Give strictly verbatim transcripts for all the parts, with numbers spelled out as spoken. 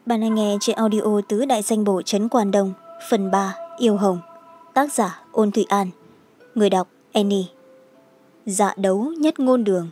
Bạn đang nghe trên audio Tứ Đại Danh Bổ Trấn Quan Đông, phần ba, Yêu Hồng. Tác giả Ôn Thụy An. Người đọc Annie. Dạ đấu nhất ngôn đường.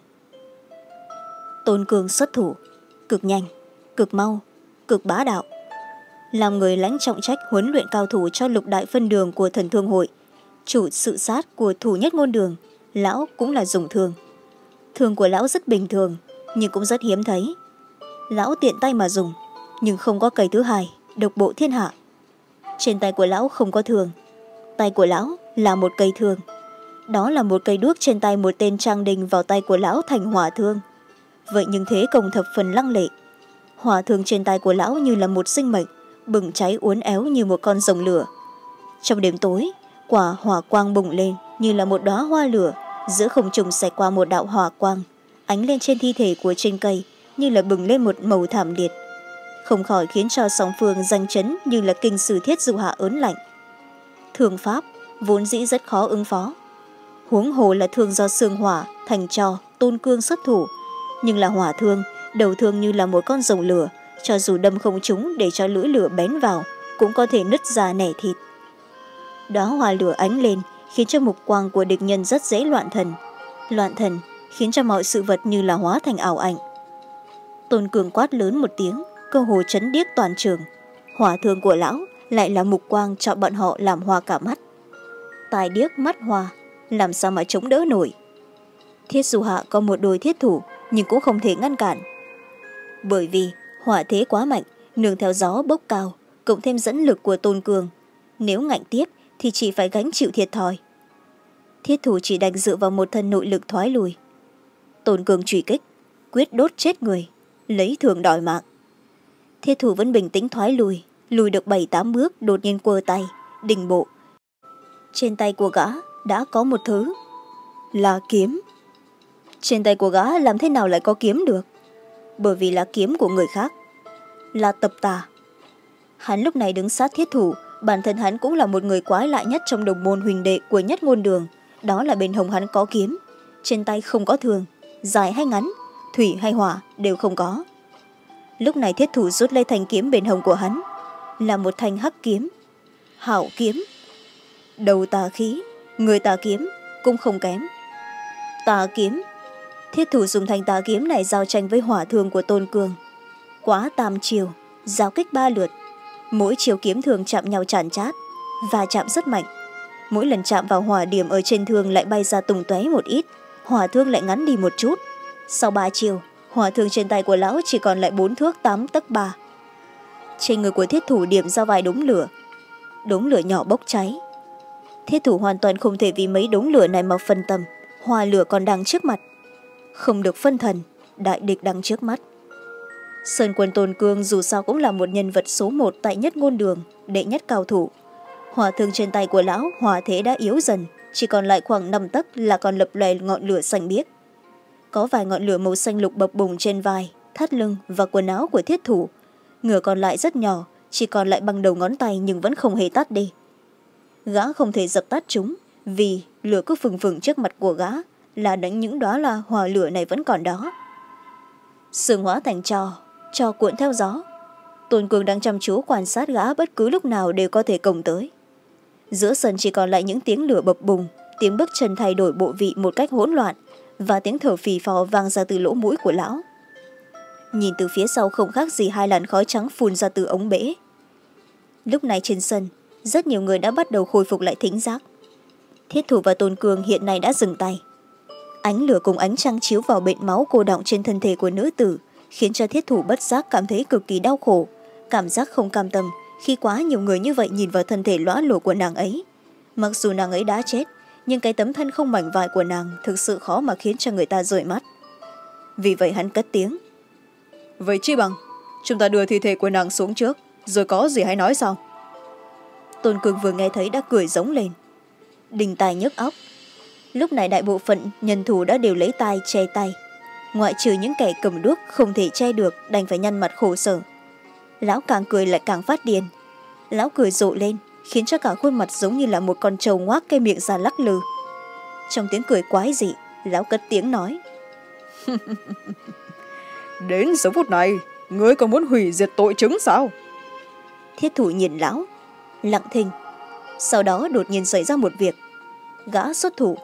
Tôn Cương xuất thủ, cực nhanh, cực mau, cực bá đạo. Làm người lãnh trọng trách huấn luyện cao thủ cho lục đại phân đường của Thần Thương Hội, chủ sự sát của thủ nhất ngôn đường, lão cũng là dùng thương. Thương của lão rất bình thường, nhưng cũng rất hiếm thấy. Lão tiện tay mà dùng, nhưng không có cây thứ hai, độc bộ thiên hạ. Trên tay của lão không có thương, tay của lão là một cây thương. Đó là một cây đuốc trên tay một tên trang đình vào tay của lão thành hỏa thương. Vậy nhưng thế công thập phần lăng lệ. Hỏa thương trên tay của lão như là một sinh mệnh, bừng cháy uốn éo như một con rồng lửa. Trong đêm tối, quả hỏa quang bùng lên như là một đóa hoa lửa, giữa không trung xẹt qua một đạo hỏa quang, ánh lên trên thi thể của trên cây như là bừng lên một màu thảm liệt, không khỏi khiến cho song phương danh chấn như là kinh sử thiết du hạ ớn lạnh. Thương pháp vốn dĩ rất khó ứng phó, huống hồ là thương do xương hỏa thành cho Tôn Cương xuất thủ, nhưng là hỏa thương, đầu thương như là một con rồng lửa, cho dù đâm không trúng để cho lưỡi lửa bén vào cũng có thể nứt ra nẻ thịt. Đó hoa lửa ánh lên khiến cho mục quang của địch nhân rất dễ loạn thần. Loạn thần khiến cho mọi sự vật như là hóa thành ảo ảnh. Tôn Cường quát lớn một tiếng, cơ hồ chấn điếc toàn trường. Hỏa thương của lão lại là mục quang cho bọn họ làm hoa cả mắt. Tai điếc mắt hoa, làm sao mà chống đỡ nổi. Thiết Du Hạ có một đôi thiết thủ, nhưng cũng không thể ngăn cản. Bởi vì hỏa thế quá mạnh, nương theo gió bốc cao, cộng thêm dẫn lực của Tôn Cường. Nếu ngạnh tiếp thì chỉ phải gánh chịu thiệt thòi. Thiết thủ chỉ đành dựa vào một thân nội lực thoái lùi. Tôn Cường truy kích, quyết đốt chết người, lấy thường đòi mạng. Thiết thủ vẫn bình tĩnh thoái lùi, lùi được bảy tám bước, đột nhiên quơ tay, đình bộ. Trên tay của gã đã có một thứ, là kiếm. Trên tay của gã làm thế nào lại có kiếm được? Bởi vì là kiếm của người khác, là Tập Tà. Hắn lúc này đứng sát thiết thủ, bản thân hắn cũng là một người quái lạ nhất trong đồng môn huỳnh đệ của nhất ngôn đường. Đó là bên hông hắn có kiếm, trên tay không có thương, dài hay ngắn, thủy hay hỏa đều không có. Lúc này thiết thủ rút lấy thanh kiếm bên hông của hắn, là một thanh hắc kiếm, hảo kiếm. Đầu tà khí, người tà kiếm cũng không kém. Tà kiếm, thiết thủ dùng thanh tà kiếm này giao tranh với hỏa thương của Tôn Cường. Quá tam chiều, giao kích ba lượt, mỗi chiều kiếm thường chạm nhau chản chát, và chạm rất mạnh. Mỗi lần chạm vào hỏa điểm ở trên thương lại bay ra tùng tóe một ít, hỏa thương lại ngắn đi một chút. Sau ba chiều, hỏa thương trên tay của lão chỉ còn lại bốn thước tám tấc ba. Trên người của thiết thủ điểm ra vài đống lửa, đống lửa nhỏ bốc cháy. Thiết thủ hoàn toàn không thể vì mấy đống lửa này mà phân tâm, hỏa lửa còn đang trước mặt. Không được phân thần, đại địch đang trước mắt. Sơn Quân Tôn Cương dù sao cũng là một nhân vật số một tại nhất ngôn đường, đệ nhất cao thủ. Hỏa thương trên tay của lão hỏa thế đã yếu dần, chỉ còn lại khoảng năm tấc là còn lập lòe ngọn lửa xanh biếc. Có vài ngọn lửa màu xanh lục bập bùng trên vai, thắt lưng và quần áo của thiết thủ. Ngửa còn lại rất nhỏ, chỉ còn lại bằng đầu ngón tay nhưng vẫn không hề tắt đi. Gã không thể dập tắt chúng, vì lửa cứ phừng phừng trước mặt của gã, là đánh những đóa là hỏa lửa này vẫn còn đó. Sương hóa thành tro, tro cuộn theo gió. Tôn Cường đang chăm chú quan sát gã, bất cứ lúc nào đều có thể công tới. Giữa sân chỉ còn lại những tiếng lửa bập bùng, tiếng bước chân thay đổi bộ vị một cách hỗn loạn, và tiếng thở phì phò vang ra từ lỗ mũi của lão. Nhìn từ phía sau không khác gì hai làn khói trắng phun ra từ ống bể. Lúc này trên sân, rất nhiều người đã bắt đầu khôi phục lại thính giác. Thiết thủ và Tôn Cường hiện nay đã dừng tay. Ánh lửa cùng ánh trăng chiếu vào bện máu cô đọng trên thân thể của nữ tử, khiến cho thiết thủ bất giác cảm thấy cực kỳ đau khổ, cảm giác không cam tâm khi quá nhiều người như vậy nhìn vào thân thể lõa lồ của nàng ấy. Mặc dù nàng ấy đã chết, nhưng cái tấm thân không mảnh vải của nàng thực sự khó mà khiến cho người ta rời mắt. Vì vậy hắn cất tiếng. Vậy chi bằng, chúng ta đưa thi thể của nàng xuống trước, rồi có gì hãy nói sau. Tôn Cường vừa nghe thấy đã cười giống lên. Đình tài nhức óc. Lúc này đại bộ phận nhân thủ đã đều lấy tay che tay. Ngoại trừ những kẻ cầm đuốc không thể che được, đành phải nhăn mặt khổ sở. Lão càng cười lại càng phát điên. Lão cười rộ lên, khiến cho cả khuôn mặt giống như là một con trâu ngoác cái miệng ra lắc lư. Trong tiếng cười quái dị, lão cất tiếng nói. Đến giờ phút này, ngươi còn muốn hủy diệt tội chứng sao? Thiết thủ nhìn lão lặng thinh, sau đó đột nhiên xảy ra một việc. Gã xuất thủ.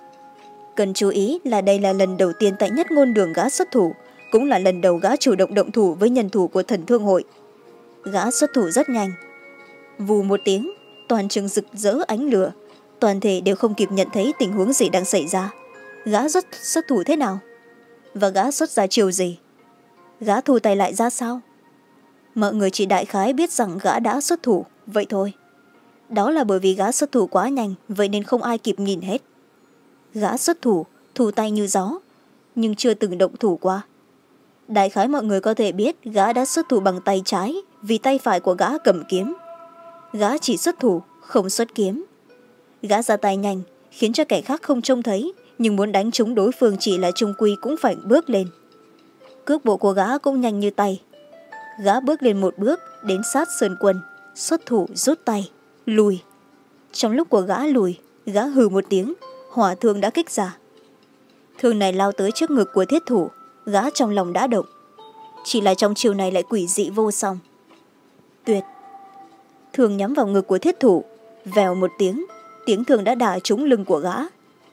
Cần chú ý là đây là lần đầu tiên tại Nhất Ngôn Đường gã xuất thủ, cũng là lần đầu gã chủ động động thủ với nhân thủ của Thần Thương Hội. Gã xuất thủ rất nhanh. Vù một tiếng, toàn trường rực rỡ ánh lửa, toàn thể đều không kịp nhận thấy tình huống gì đang xảy ra. Gã xuất, xuất thủ thế nào? Và gã xuất ra chiều gì? Gã thu tay lại ra sao? Mọi người chỉ đại khái biết rằng gã đã xuất thủ, vậy thôi. Đó là bởi vì gã xuất thủ quá nhanh, vậy nên không ai kịp nhìn hết. Gã xuất thủ, thu tay như gió, nhưng chưa từng động thủ qua. Đại khái mọi người có thể biết gã đã xuất thủ bằng tay trái, vì tay phải của gã cầm kiếm. Gã chỉ xuất thủ, không xuất kiếm. Gã ra tay nhanh, khiến cho kẻ khác không trông thấy, nhưng muốn đánh trúng đối phương chỉ là trung quy cũng phải bước lên. Cước bộ của gã cũng nhanh như tay. Gã bước lên một bước, đến sát Sơn Quân, xuất thủ rút tay, lùi. Trong lúc của gã lùi, gã hừ một tiếng, hỏa thương đã kích ra. Thương này lao tới trước ngực của thiết thủ, gã trong lòng đã động. Chỉ là trong chiều này lại quỷ dị vô song. Tuyệt. Thương nhắm vào ngực của thiết thủ, vèo một tiếng, tiếng thương đã đả trúng lưng của gã.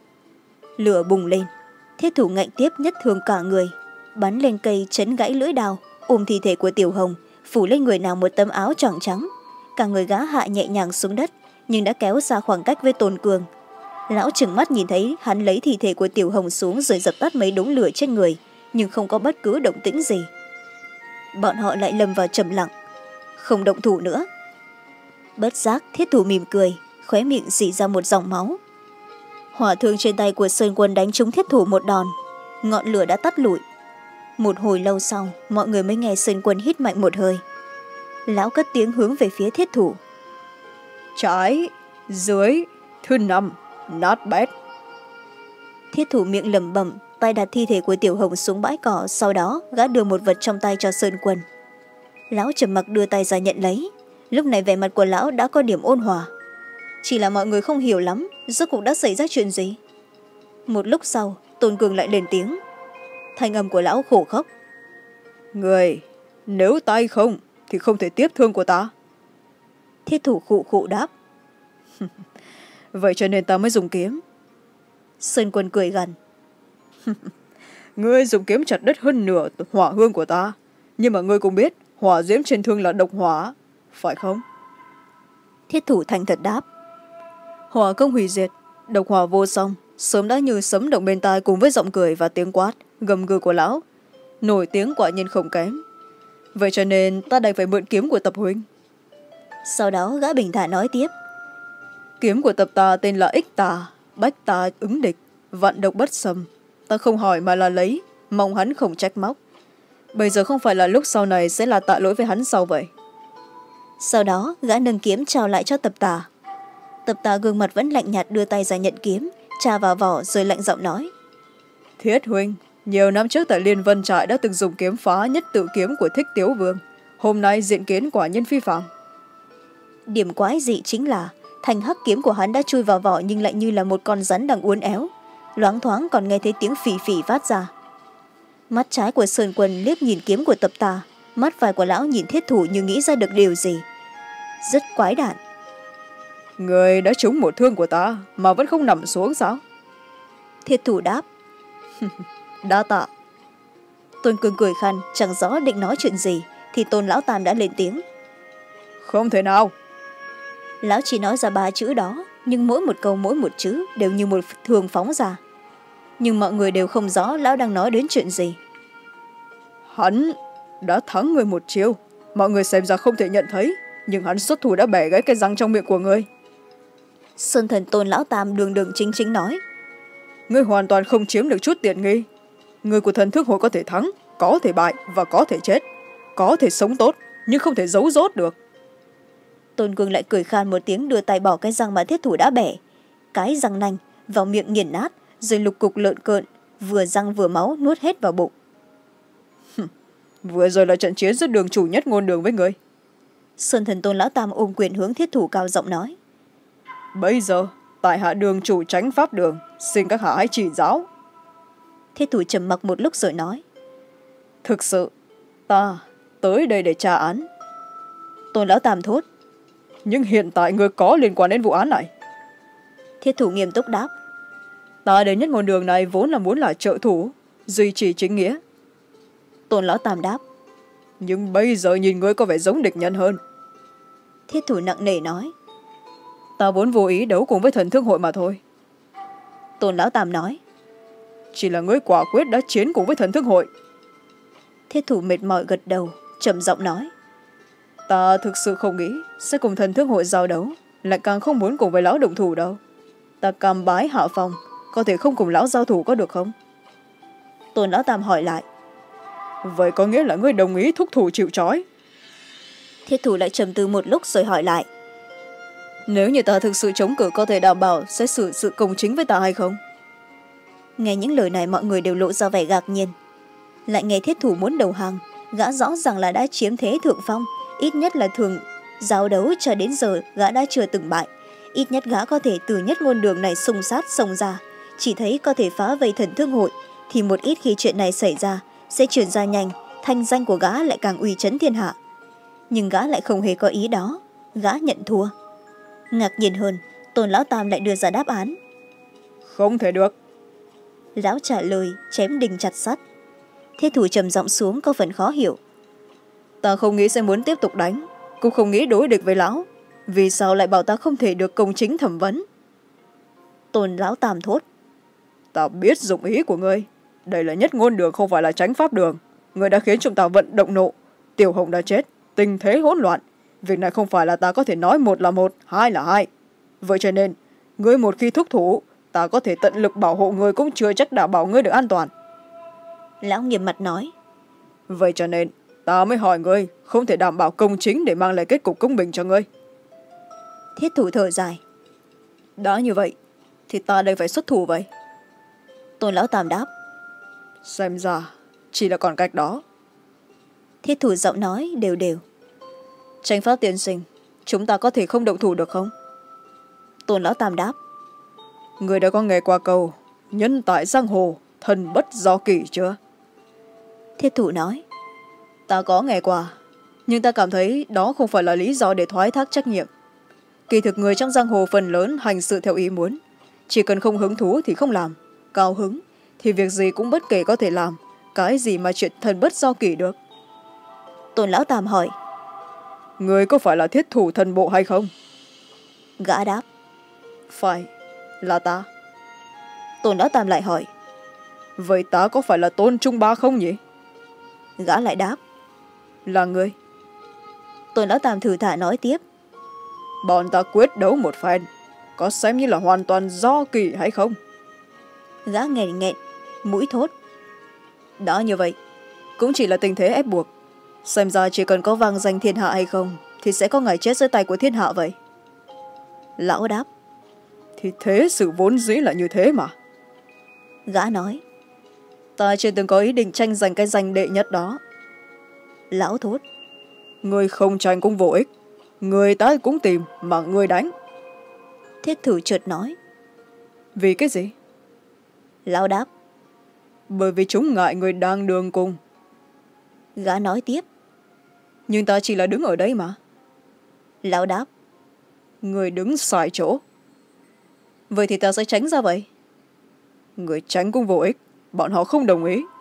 Lửa bùng lên, thiết thủ ngạnh tiếp nhất thương cả người, bắn lên cây chấn gãy lưỡi đao, ôm thi thể của Tiểu Hồng, phủ lên người nào một tấm áo trắng trắng. Cả người gã hạ nhẹ nhàng xuống đất, nhưng đã kéo xa khoảng cách với Tôn Cường. Lão trừng mắt nhìn thấy hắn lấy thi thể của Tiểu Hồng xuống rồi dập tắt mấy đống lửa trên người, nhưng không có bất cứ động tĩnh gì. Bọn họ lại lâm vào trầm lặng, không động thủ nữa. Bất giác thiết thủ mỉm cười, khóe miệng xỉ ra một dòng máu. Hỏa thương trên tay của Sơn Quân đánh trúng thiết thủ một đòn, ngọn lửa đã tắt lụi. Một hồi lâu sau, mọi người mới nghe Sơn Quân hít mạnh một hơi. Lão cất tiếng hướng về phía thiết thủ. Trái, dưới, thứ năm, not bad. Thiết thủ miệng lẩm bẩm, tay đặt thi thể của Tiểu Hồng xuống bãi cỏ, sau đó gã đưa một vật trong tay cho Sơn Quân. Lão trầm mặc đưa tay ra nhận lấy. Lúc này vẻ mặt của lão đã có điểm ôn hòa. Chỉ là mọi người không hiểu lắm rốt cuộc đã xảy ra chuyện gì. Một lúc sau, Tôn Cường lại lên tiếng. Thanh âm của lão khổ khóc. Người, nếu tay không thì không thể tiếp thương của ta. Thiết thủ khụ khụ đáp. Vậy cho nên ta mới dùng kiếm. Sơn Quân cười gằn. Ngươi dùng kiếm chặt đứt hơn nửa hỏa hương của ta, nhưng mà ngươi cũng biết hỏa diễm trên thương là độc hỏa, phải không? Thiết thủ thành thật đáp. Hỏa công hủy diệt, độc hỏa vô song, sớm đã như sấm động bên tai cùng với giọng cười và tiếng quát gầm gừ của lão, nổi tiếng quả nhiên không kém. Vậy cho nên ta đành phải mượn kiếm của tập huynh. Sau đó gã bình thản nói tiếp. Kiếm của tập ta tên là Ích Tà, bách ta ứng địch, vạn độc bất xâm. Ta không hỏi mà là lấy, mong hắn không trách móc. Bây giờ không phải là lúc sau này sẽ là tạ lỗi với hắn sau vậy. Sau đó gã nâng kiếm trao lại cho tập tà. Tập tà gương mặt vẫn lạnh nhạt đưa tay ra nhận kiếm, tra vào vỏ rồi lạnh giọng nói. Thiết huynh, nhiều năm trước tại Liên Vân Trại đã từng dùng kiếm phá nhất tự kiếm của Thích Tiếu Vương. Hôm nay diện kiến quả nhân phi phạm. Điểm quái dị chính là thanh hắc kiếm của hắn đã chui vào vỏ nhưng lại như là một con rắn đang uốn éo. Loáng thoáng còn nghe thấy tiếng phì phì phát ra. Mắt trái của Sơn Quân liếc nhìn kiếm của tập tà, mắt phải của lão nhìn thiết thủ như nghĩ ra được điều gì. Rất quái đản. Người đã trúng một thương của ta mà vẫn không nằm xuống sao? Thiết thủ đáp. Đa tạ. Tôn Cường cười khăn, chẳng rõ định nói chuyện gì thì Tôn lão tam đã lên tiếng. Không thể nào. Lão chỉ nói ra ba chữ đó, nhưng mỗi một câu mỗi một chữ đều như một thường phóng ra. Nhưng mọi người đều không rõ lão đang nói đến chuyện gì. Hắn đã thắng người một chiêu, mọi người xem ra không thể nhận thấy, nhưng hắn xuất thủ đã bẻ gãy cái răng trong miệng của ngươi. Sơn thần Tôn lão tam đường đường chính chính nói. Ngươi hoàn toàn không chiếm được chút tiện nghi. Người của Thần Thương Hội có thể thắng, có thể bại và có thể chết, có thể sống tốt nhưng không thể giấu dốt được. Tôn Cường lại cười khan một tiếng, đưa tay bỏ cái răng mà thiết thủ đã bẻ, cái răng nanh vào miệng nghiền nát rồi lục cục lợn cợn, vừa răng vừa máu nuốt hết vào bụng. Vừa rồi là trận chiến giữa đường chủ Nhất Ngôn Đường với người. Sơn thần Tôn lão tam ôm quyền hướng thiết thủ cao giọng nói. Bây giờ tại hạ đường chủ Chánh Pháp Đường, xin các hạ hãy chỉ giáo. Thiết thủ trầm mặc một lúc rồi nói. Thực sự ta tới đây để tra án. Tôn lão tam thốt. Nhưng hiện tại người có liên quan đến vụ án này. Thiết thủ nghiêm túc đáp. Ta đến nhất ngôn đường này vốn là muốn là trợ thủ, duy trì chính nghĩa. Tôn lão tam đáp. Nhưng bây giờ nhìn ngươi có vẻ giống địch nhân hơn. Thiết thủ nặng nề nói. Ta vốn vô ý đấu cùng với thần thương hội mà thôi. Tôn lão tam nói. Chỉ là ngươi quả quyết đã chiến cùng với thần thương hội. Thiết thủ mệt mỏi gật đầu, trầm giọng nói. Ta thực sự không nghĩ sẽ cùng thần thương hội giao đấu, lại càng không muốn cùng với lão động thủ đâu. Ta cam bái hạ phòng, có thể không cùng lão giao thủ có được không? Tôn lão tam hỏi lại. Vậy có nghĩa là ngươi đồng ý thúc thủ chịu trói? Thiết thủ lại trầm tư một lúc rồi hỏi lại. Nếu như ta thực sự chống cự, có thể đảm bảo sẽ xử sự công chính với ta hay không? Nghe những lời này mọi người đều lộ ra vẻ ngạc nhiên. Lại nghe thiết thủ muốn đầu hàng, gã rõ ràng là đã chiếm thế thượng phong, ít nhất là thường giao đấu cho đến giờ gã đã chưa từng bại. Ít nhất gã có thể từ nhất ngôn đường này xung sát xông ra, chỉ thấy có thể phá vây thần thương hội, thì một ít khi chuyện này xảy ra sẽ chuyển ra nhanh, thanh danh của gã lại càng uy chấn thiên hạ. Nhưng gã lại không hề có ý đó, gã nhận thua. Ngạc nhiên hơn, Tôn lão tam lại đưa ra đáp án. Không thể được. Lão trả lời chém đinh chặt sắt. Thiết thủ trầm giọng xuống có phần khó hiểu. Ta không nghĩ sẽ muốn tiếp tục đánh, cũng không nghĩ đối địch với lão. Vì sao lại bảo ta không thể được công chính thẩm vấn? Tôn lão tam thốt. Ta biết dụng ý của ngươi. Đây là nhất ngôn đường, không phải là tránh pháp đường. Ngươi đã khiến chúng ta vận động nộ. Tiểu Hồng đã chết, tình thế hỗn loạn. Việc này không phải là ta có thể nói một là một, hai là hai. Vậy cho nên, ngươi một khi thúc thủ, ta có thể tận lực bảo hộ ngươi, cũng chưa chắc đảm bảo ngươi được an toàn. Lão nghiêm mặt nói. Vậy cho nên, ta mới hỏi ngươi, không thể đảm bảo công chính để mang lại kết cục công bình cho ngươi. Thiết thủ thở dài. Đã như vậy, thì ta đây phải xuất thủ vậy. Tôn lão tam đáp. Xem ra, chỉ là còn cách đó. Thiết thủ giọng nói đều đều. Tranh pháp tiên sinh, chúng ta có thể không động thủ được không? Tôn lão tam đáp. Người đã có nghe qua câu nhân tại giang hồ, thần bất do kỷ chưa? Thiết thủ nói. Ta có nghe qua, nhưng ta cảm thấy đó không phải là lý do để thoái thác trách nhiệm. Kỳ thực người trong giang hồ phần lớn hành sự theo ý muốn, chỉ cần không hứng thú thì không làm, cao hứng thì việc gì cũng bất kể có thể làm, cái gì mà chuyện thần bất do kỷ được. Tôn lão tam hỏi. Người có phải là thiết thủ thần bộ hay không? Gã đáp. Phải, là ta. Tôn lão tam lại hỏi. Vậy ta có phải là Tôn Trung Ba không nhỉ? Gã lại đáp. Là người. Tôn lão tam thử thả nói tiếp. Bọn ta quyết đấu một phen, có xem như là hoàn toàn do kỷ hay không? Gã nghẹn nghẹn, mũi thốt. Đã như vậy, cũng chỉ là tình thế ép buộc. Xem ra chỉ cần có vang danh thiên hạ hay không, thì sẽ có ngày chết dưới tay của thiên hạ vậy. Lão đáp. Thì thế sự vốn dĩ là như thế mà. Gã nói. Ta chưa từng có ý định tranh giành cái danh đệ nhất đó. Lão thốt. Người không tranh cũng vô ích. Người ta cũng tìm mà người đánh. Thiết thủ chợt nói. Vì cái gì? Lão đáp. Bởi vì chúng ngại người đang đường cùng. Gã nói tiếp. Nhưng ta chỉ là đứng ở đây mà. Lão đáp. Người đứng sai chỗ. Vậy thì ta sẽ tránh ra vậy. Người tránh cũng vô ích, bọn họ không đồng ý.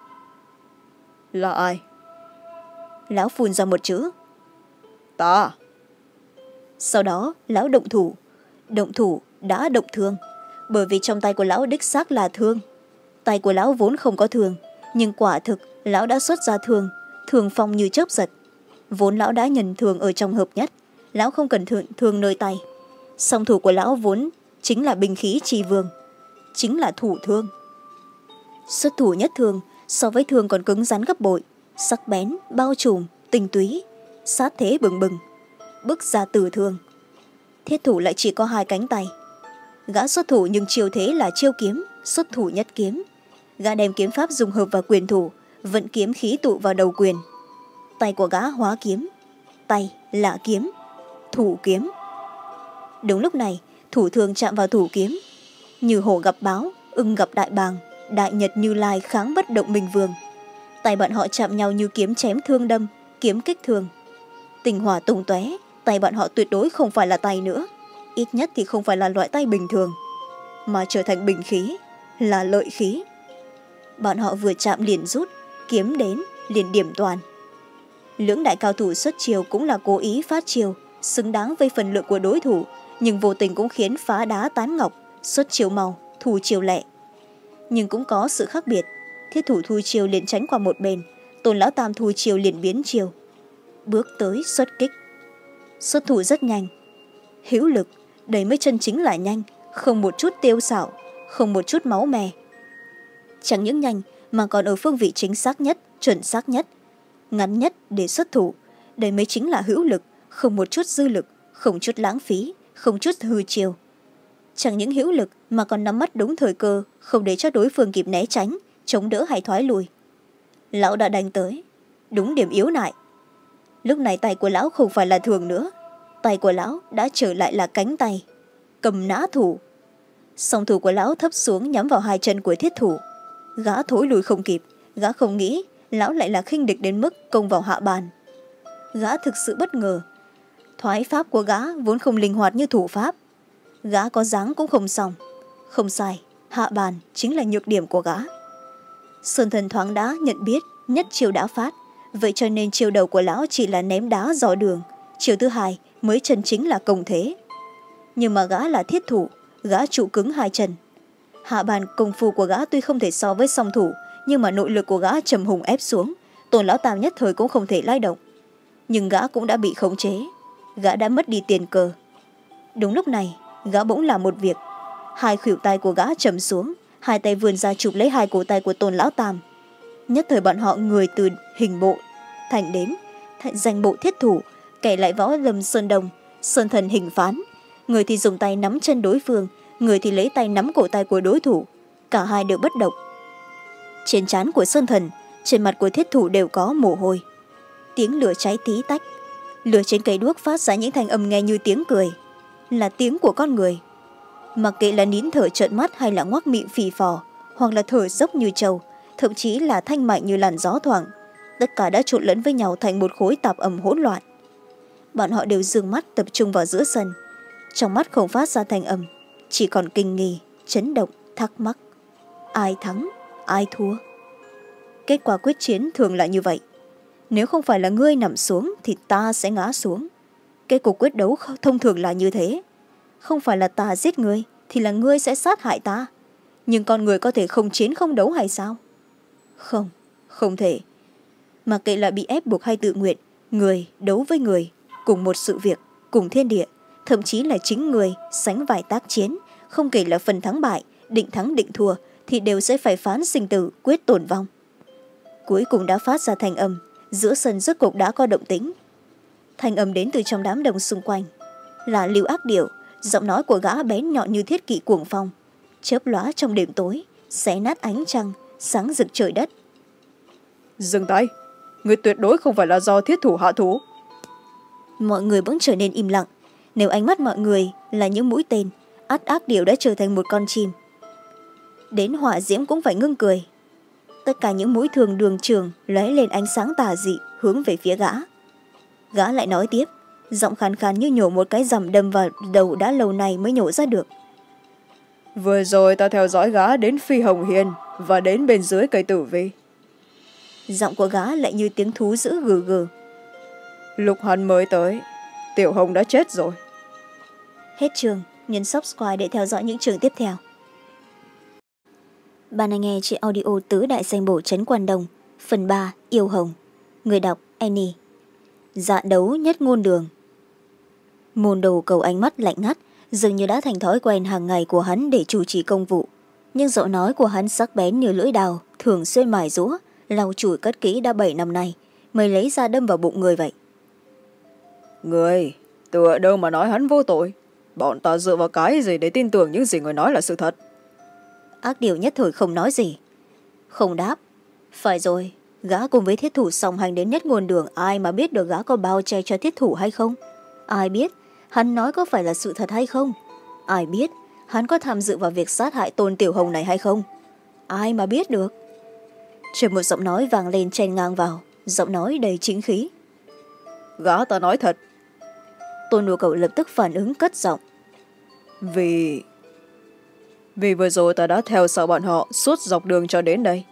Là ai? Lão phun ra một chữ. Ta. Sau đó lão động thủ. Động thủ đã động thương, bởi vì trong tay của lão đích xác là thương. Tay của lão vốn không có thương, nhưng quả thực lão đã xuất ra thương, thường phong như chớp giật. Vốn lão đã nhận thương ở trong hợp nhất, lão không cần thương, thương nơi tay. Song thủ của lão vốn chính là binh khí tri vương, chính là thủ thương. Xuất thủ nhất thương so với thương còn cứng rắn gấp bội, sắc bén, bao trùm, tinh túy, sát thế bừng bừng, bức ra từ thương. Thiết thủ lại chỉ có hai cánh tay. Gã xuất thủ nhưng chiêu thế là chiêu kiếm, xuất thủ nhất kiếm. Gã đem kiếm pháp dung hợp vào quyền thủ, vận kiếm khí tụ vào đầu quyền. Tay của gã hóa kiếm, tay là kiếm, thủ kiếm. Đúng lúc này, thủ thương chạm vào thủ kiếm. Như hổ gặp báo, ưng gặp đại bàng, đại nhật Như Lai kháng bất động Minh Vương. Tay bọn họ chạm nhau như kiếm chém thương đâm, kiếm kích thường. Tình hỏa tung tóe, tay bọn họ tuyệt đối không phải là tay nữa, ít nhất thì không phải là loại tay bình thường, mà trở thành bình khí, là lợi khí. Bọn họ vừa chạm liền rút, kiếm đến liền điểm toàn. Lưỡng đại cao thủ xuất chiêu cũng là cố ý phát chiêu, xứng đáng với phần lượng của đối thủ, nhưng vô tình cũng khiến phá đá tán ngọc, xuất chiêu mau, thu chiêu lẹ. Nhưng cũng có sự khác biệt, thiết thủ thu chiêu liền tránh qua một bên, Tôn lão tam thu chiêu liền biến chiêu, bước tới xuất kích. Xuất thủ rất nhanh, hữu lực, đây mới chân chính là nhanh, không một chút tiêu xảo, không một chút máu me. Chẳng những nhanh mà còn ở phương vị chính xác nhất, chuẩn xác nhất, ngắn nhất để xuất thủ, đây mới chính là hữu lực, không một chút dư lực, không chút lãng phí, không chút hư chiêu. Chẳng những hữu lực mà còn nắm bắt đúng thời cơ, không để cho đối phương kịp né tránh, chống đỡ hay thoái lùi. Lão đã đánh tới, đúng điểm yếu nại. Lúc này tay của lão không phải là thường nữa, tay của lão đã trở lại là cánh tay, cầm nã thủ. Song thủ của lão thấp xuống nhắm vào hai chân của thiết thủ. Gã thối lùi không kịp, gã không nghĩ lão lại là khinh địch đến mức công vào hạ bàn. Gã thực sự bất ngờ, thoái pháp của gã vốn không linh hoạt như thủ pháp. Gã có dáng cũng không xong. Không sai, hạ bàn chính là nhược điểm của gã. Sơn Thần thoáng đã nhận biết nhất chiêu đã phát, vậy cho nên chiêu đầu của lão chỉ là ném đá dò đường, chiêu thứ hai mới chân chính là công thế. Nhưng mà gã là thiết thủ, gã trụ cứng hai chân. Hạ bàn công phu của gã tuy không thể so với song thủ, nhưng mà nội lực của gã trầm hùng ép xuống, Tôn lão tam nhất thời cũng không thể lay động. Nhưng gã cũng đã bị khống chế, gã đã mất đi tiền cờ. Đúng lúc này, gã bỗng làm một việc. Hai khuỷu tay của gã trầm xuống, hai tay vươn ra chụp lấy hai cổ tay của Tôn lão tam. Nhất thời bọn họ người từ hình bộ thành đến thành danh bộ thiết thủ, kẻ lại võ lâm sơn đồng, sơn thần hình phán. Người thì dùng tay nắm chân đối phương, người thì lấy tay nắm cổ tay của đối thủ. Cả hai đều bất động. Trên trán của sơn thần, trên mặt của thiết thủ đều có mồ hôi. Tiếng lửa cháy tí tách, lửa trên cây đuốc phát ra những thanh âm nghe như tiếng cười, là tiếng của con người. Mặc kệ là nín thở trợn mắt hay là ngoác miệng phì phò, hoặc là thở dốc như trâu, thậm chí là thanh mạnh như làn gió thoảng, tất cả đã trộn lẫn với nhau thành một khối tạp ầm hỗn loạn. Bọn họ đều dương mắt tập trung vào giữa sân, trong mắt không phát ra thanh âm, chỉ còn kinh nghi, chấn động, thắc mắc. Ai thắng, ai thua? Kết quả quyết chiến thường là như vậy. Nếu không phải là ngươi nằm xuống thì ta sẽ ngã xuống. Kết cục quyết đấu thông thường là như thế. Không phải là ta giết ngươi thì là ngươi sẽ sát hại ta. Nhưng con người có thể không chiến không đấu hay sao? Không, không thể. Mà kệ là bị ép buộc hay tự nguyện, người đấu với người, cùng một sự việc, cùng thiên địa, thậm chí là chính người sánh vai tác chiến, không kể là phần thắng bại, định thắng định thua, thì đều sẽ phải phán sinh tử, quyết tổn vong. Cuối cùng đã phát ra thanh âm, giữa sân rốt cục đã có động tĩnh. Thanh âm đến từ trong đám đông xung quanh, là Lưu Ác Điểu, giọng nói của gã bén nhọn như thiết kỵ cuồng phong, chớp lóa trong đêm tối, xé nát ánh trăng, sáng rực trời đất. Dừng tay, người tuyệt đối không phải là do thiết thủ hạ thủ. Mọi người bỗng trở nên im lặng. Nếu ánh mắt mọi người là những mũi tên, ắt Ác Điểu đã trở thành một con chim. Đến Hỏa Diễm cũng phải ngưng cười. Tất cả những mũi thường đường trường lóe lên ánh sáng tà dị hướng về phía gã. Gã lại nói tiếp, giọng khàn khàn như nhổ một cái rằm đâm vào đầu đã lâu nay mới nhổ ra được. Vừa rồi ta theo dõi gã đến Phi Hồng Hiên và đến bên dưới cây tử vi. Giọng của gã lại như tiếng thú dữ gừ gừ. Lúc hắn mới tới, Tiểu Hồng đã chết rồi. Hết chương, nhấn subscribe để theo dõi những chương tiếp theo. Bạn đang nghe trên audio Tứ Đại Danh Bổ Trấn Quan Đông, phần ba, Yêu Hồng. Người đọc Annie. Dạ đấu nhất ngôn đường. Môn đồ cầu ánh mắt lạnh ngắt, dường như đã thành thói quen hàng ngày của hắn để chủ trì công vụ. Nhưng giọng nói của hắn sắc bén như lưỡi đào, thường xuyên mài rũa, lau chùi cất kỹ đã bảy năm nay, mới lấy ra đâm vào bụng người vậy. Người, tựa đâu mà nói hắn vô tội. Bọn ta dựa vào cái gì để tin tưởng những gì người nói là sự thật? Ác Điểu nhất thời không nói gì, không đáp. Phải rồi, gã cùng với thiết thủ song hành đến nhất ngôn đường, ai mà biết được gã có bao che cho thiết thủ hay không? Ai biết hắn nói có phải là sự thật hay không? Ai biết hắn có tham dự vào việc sát hại Tôn Tiểu Hồng này hay không? Ai mà biết được? Chợt một giọng nói vang lên chen ngang vào, giọng nói đầy chính khí. gã ta nói thật. Tôn Nô Cậu lập tức phản ứng cất giọng. Vì... Vì vừa rồi ta đã theo sau bọn họ suốt dọc đường cho đến đây.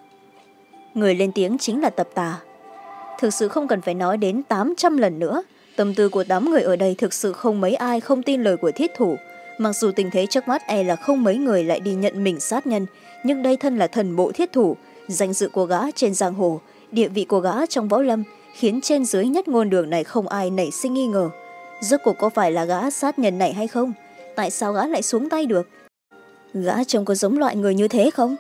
Người lên tiếng chính là Tập Tà. Thực sự không cần phải nói đến tám trăm lần nữa. Tâm tư của tám người ở đây thực sự không mấy ai không tin lời của Thiết Thủ. Mặc dù tình thế trước mắt e là không mấy người lại đi nhận mình sát nhân, nhưng đây thân là thần bộ Thiết Thủ, danh dự của gã trên giang hồ, địa vị của gã trong võ lâm, khiến trên dưới nhất ngôn đường này không ai nảy sinh nghi ngờ. Rốt cuộc có phải là gã sát nhân này hay không? Tại sao gã lại xuống tay được? Gã trông có giống loại người như thế không?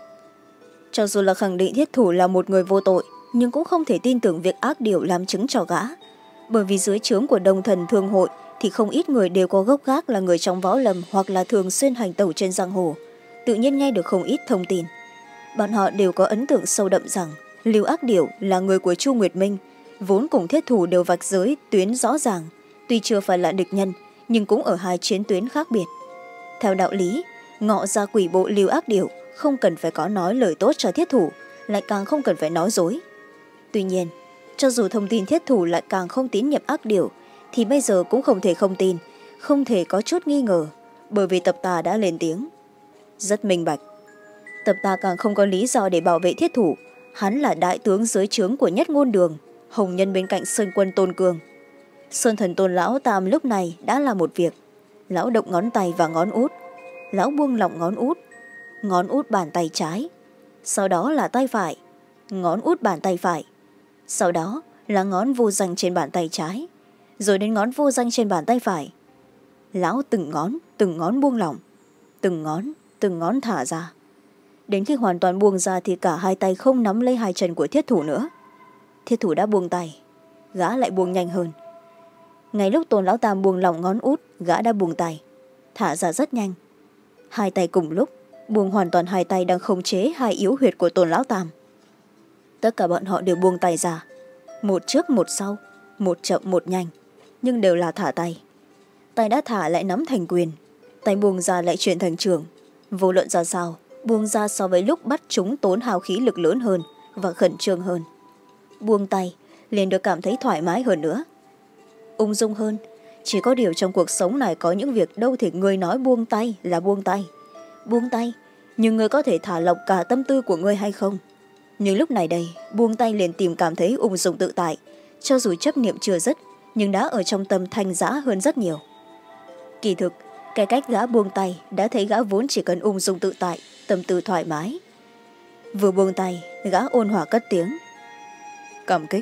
Cho dù là khẳng định Thiết Thủ là một người vô tội, nhưng cũng không thể tin tưởng việc ác điều làm chứng cho gã. Bởi vì dưới trướng của Đông Thần Thương Hội thì không ít người đều có gốc gác là người trong võ lâm hoặc là thường xuyên hành tẩu trên giang hồ. Tự nhiên nghe được không ít thông tin. Bọn họ đều có ấn tượng sâu đậm rằng Lưu Ác Điểu là người của Chu Nguyệt Minh, vốn cùng Thiết Thủ đều vạch giới tuyến rõ ràng. Tuy chưa phải là địch nhân, nhưng cũng ở hai chiến tuyến khác biệt. Theo đạo lý, ngọ gia quỷ bộ Lưu Ác Điểu không cần phải có nói lời tốt cho Thiết Thủ, lại càng không cần phải nói dối. Tuy nhiên, cho dù thông tin Thiết Thủ lại càng không tín nhiệm Ác Điểu, thì bây giờ cũng không thể không tin, không thể có chút nghi ngờ, bởi vì Tập Tà đã lên tiếng. Rất minh bạch. Tập Tà càng không có lý do để bảo vệ Thiết Thủ. Hắn là đại tướng dưới trướng của Nhất Ngôn Đường, hồng nhân bên cạnh Sơn Quân Tôn Cường. Sơn Thần Tôn Lão Tam lúc này đã làm một việc. Lão động ngón tay và ngón út. Lão buông lỏng ngón út. Ngón út bàn tay trái. Sau đó là tay phải. Ngón út bàn tay phải. Sau đó là ngón vô danh trên bàn tay trái. Rồi đến ngón vô danh trên bàn tay phải. Lão từng ngón, từng ngón buông lỏng. Từng ngón, từng ngón thả ra. Đến khi hoàn toàn buông ra thì cả hai tay không nắm lấy hai chân của Thiết Thủ nữa. Thiết Thủ đã buông tay. Gã lại buông nhanh hơn. Ngay lúc Tôn Lão Tam buông lỏng ngón út, gã đã buông tay. Thả ra rất nhanh. Hai tay cùng lúc, buông hoàn toàn hai tay đang khống chế hai yếu huyệt của Tôn Lão Tam. Tất cả bọn họ đều buông tay ra. Một trước một sau, một chậm một nhanh, nhưng đều là thả tay. Tay đã thả lại nắm thành quyền, tay buông ra lại chuyển thành trường. Vô luận ra sao, buông ra so với lúc bắt chúng tốn hào khí lực lớn hơn và khẩn trương hơn. Buông tay, liền được cảm thấy thoải mái hơn nữa. Ung dung hơn. Chỉ có điều trong cuộc sống này có những việc đâu thể người nói buông tay là buông tay. Buông tay, nhưng người có thể thả lỏng cả tâm tư của người hay không? Nhưng lúc này đây, buông tay liền tìm cảm thấy ung dung tự tại. Cho dù chấp niệm chưa dứt, nhưng đã ở trong tâm thanh giã hơn rất nhiều. Kỳ thực, cái cách gã buông tay đã thấy gã vốn chỉ cần ung dung tự tại, tâm tư thoải mái. Vừa buông tay, gã ôn hòa cất tiếng. Cảm kích.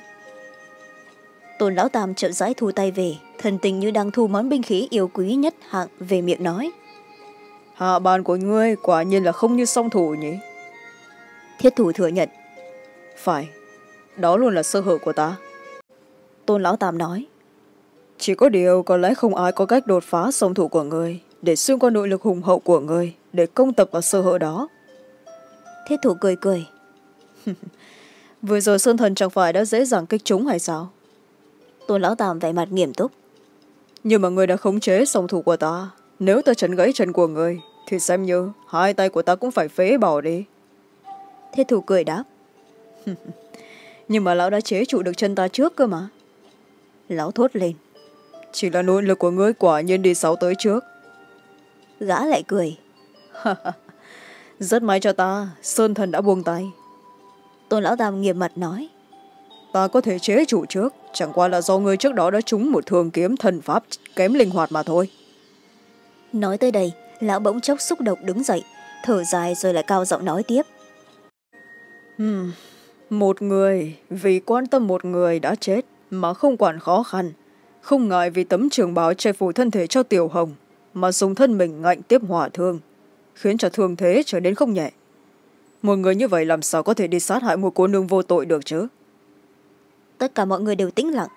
Tôn Lão Tam chậm rãi thu tay về, thần tình như đang thu món binh khí yêu quý nhất hạng về miệng nói. Hạ bàn của ngươi quả nhiên là không như song thủ nhỉ? Thiết Thủ thừa nhận. Phải, đó luôn là sơ hở của ta. Tôn Lão Tam nói. Chỉ có điều có lẽ không ai có cách đột phá song thủ của ngươi, để xuyên qua nội lực hùng hậu của ngươi, để công tập vào sơ hở đó. Thiết Thủ cười cười. Vừa rồi Sơn Thần chẳng phải đã dễ dàng kích chúng hay sao? Tôn Lão Tam vẻ mặt nghiêm túc. Nhưng mà ngươi đã khống chế song thủ của ta. Nếu ta chấn gãy chân của ngươi, thì xem như hai tay của ta cũng phải phế bỏ đi. Thiết Thủ cười đáp. Nhưng mà lão đã chế trụ được chân ta trước cơ mà. Lão thốt lên. Chỉ là nội lực của ngươi quả nhiên đi sáu tới trước. Gã lại cười. Rất may cho ta, Sơn Thần đã buông tay. Tôn Lão Tam nghiêm mặt nói. Ta có thể chế trụ trước, chẳng qua là do ngươi trước đó đã trúng một thường kiếm thần pháp kém linh hoạt mà thôi. Nói tới đây, lão bỗng chốc xúc động đứng dậy, thở dài rồi lại cao giọng nói tiếp. Hmm, một người vì quan tâm một người đã chết mà không quản khó khăn, không ngại vì tấm trường bào che phủ thân thể cho Tiểu Hồng mà dùng thân mình ngạnh tiếp hỏa thương, khiến cho thương thế trở nên không nhẹ. Một người như vậy làm sao có thể đi sát hại một cô nương vô tội được chứ? Tất cả mọi người đều tĩnh lặng.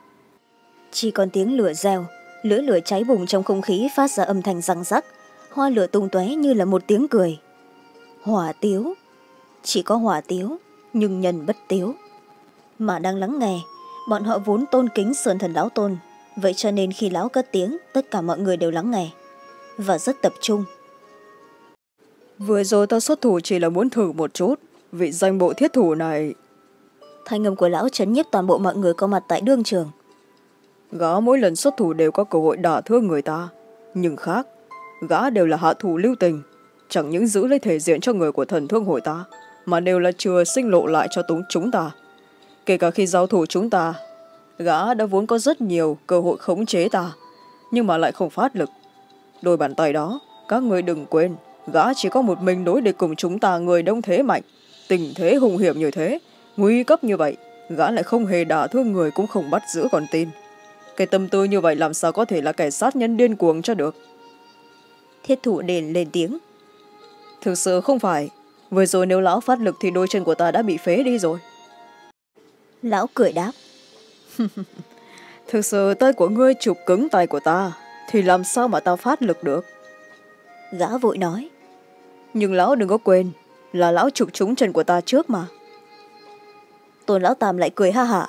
Chỉ còn tiếng lửa reo, lửa lửa cháy bùng trong không khí phát ra âm thanh răng rắc, hoa lửa tung tóe như là một tiếng cười. Hỏa tiếu. Chỉ có hỏa tiếu, nhưng nhân bất tiếu. Mà đang lắng nghe, bọn họ vốn tôn kính Sơn Thần Lão Tôn, vậy cho nên khi lão cất tiếng, tất cả mọi người đều lắng nghe và rất tập trung. Vừa rồi ta xuất thủ chỉ là muốn thử một chút, vị danh bộ thiết thủ này. Thanh âm của lão trấn nhiếp toàn bộ mọi người có mặt tại đương trường. Gã mỗi lần xuất thủ đều có cơ hội đả thương người ta. Nhưng khác, gã đều là hạ thủ lưu tình, chẳng những giữ lấy thể diện cho người của thần thương hội ta, mà đều là chừa sinh lộ lại cho túng chúng ta. Kể cả khi giao thủ chúng ta, gã đã vốn có rất nhiều cơ hội khống chế ta, nhưng mà lại không phát lực. Đôi bàn tay đó, các người đừng quên, gã chỉ có một mình đối địch cùng chúng ta người đông thế mạnh. Tình thế hung hiểm như thế, nguy cấp như vậy, gã lại không hề đả thương người, cũng không bắt giữ con tin. Cái tâm tư như vậy làm sao có thể là kẻ sát nhân điên cuồng cho được. Thiết thủ đền lên tiếng. Thực sự không phải, vừa rồi nếu lão phát lực thì đôi chân của ta đã bị phế đi rồi. Lão cười đáp. Thực sự tay của ngươi chụp cứng tay của ta, thì làm sao mà ta phát lực được. Gã vội nói. Nhưng lão đừng có quên, là lão chụp trúng chân của ta trước mà. Tôn lão Tam lại cười ha hả.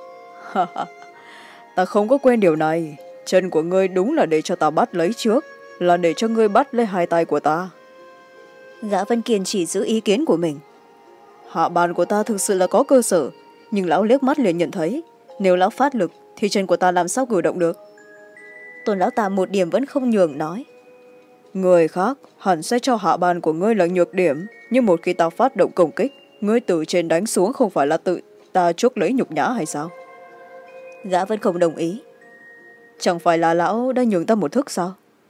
Ta không có quên điều này. Chân của ngươi đúng là để cho ta bắt lấy trước, là để cho ngươi bắt lấy hai tay của ta. Gã vẫn kiên trì giữ ý kiến của mình. Hạ bàn của ta thực sự là có cơ sở, nhưng lão liếc mắt liền nhận thấy, nếu lão phát lực thì chân của ta làm sao cử động được. Tôn lão Tam một điểm vẫn không nhường nói. Người khác hẳn sẽ cho hạ bàn của ngươi là nhược điểm, nhưng một khi ta phát động công kích, ngươi từ trên đánh xuống không phải là tự ta chuốc lấy nhục nhã hay sao? Gã vẫn không đồng ý. Chẳng phải là lão đã nhường ta một thức sao?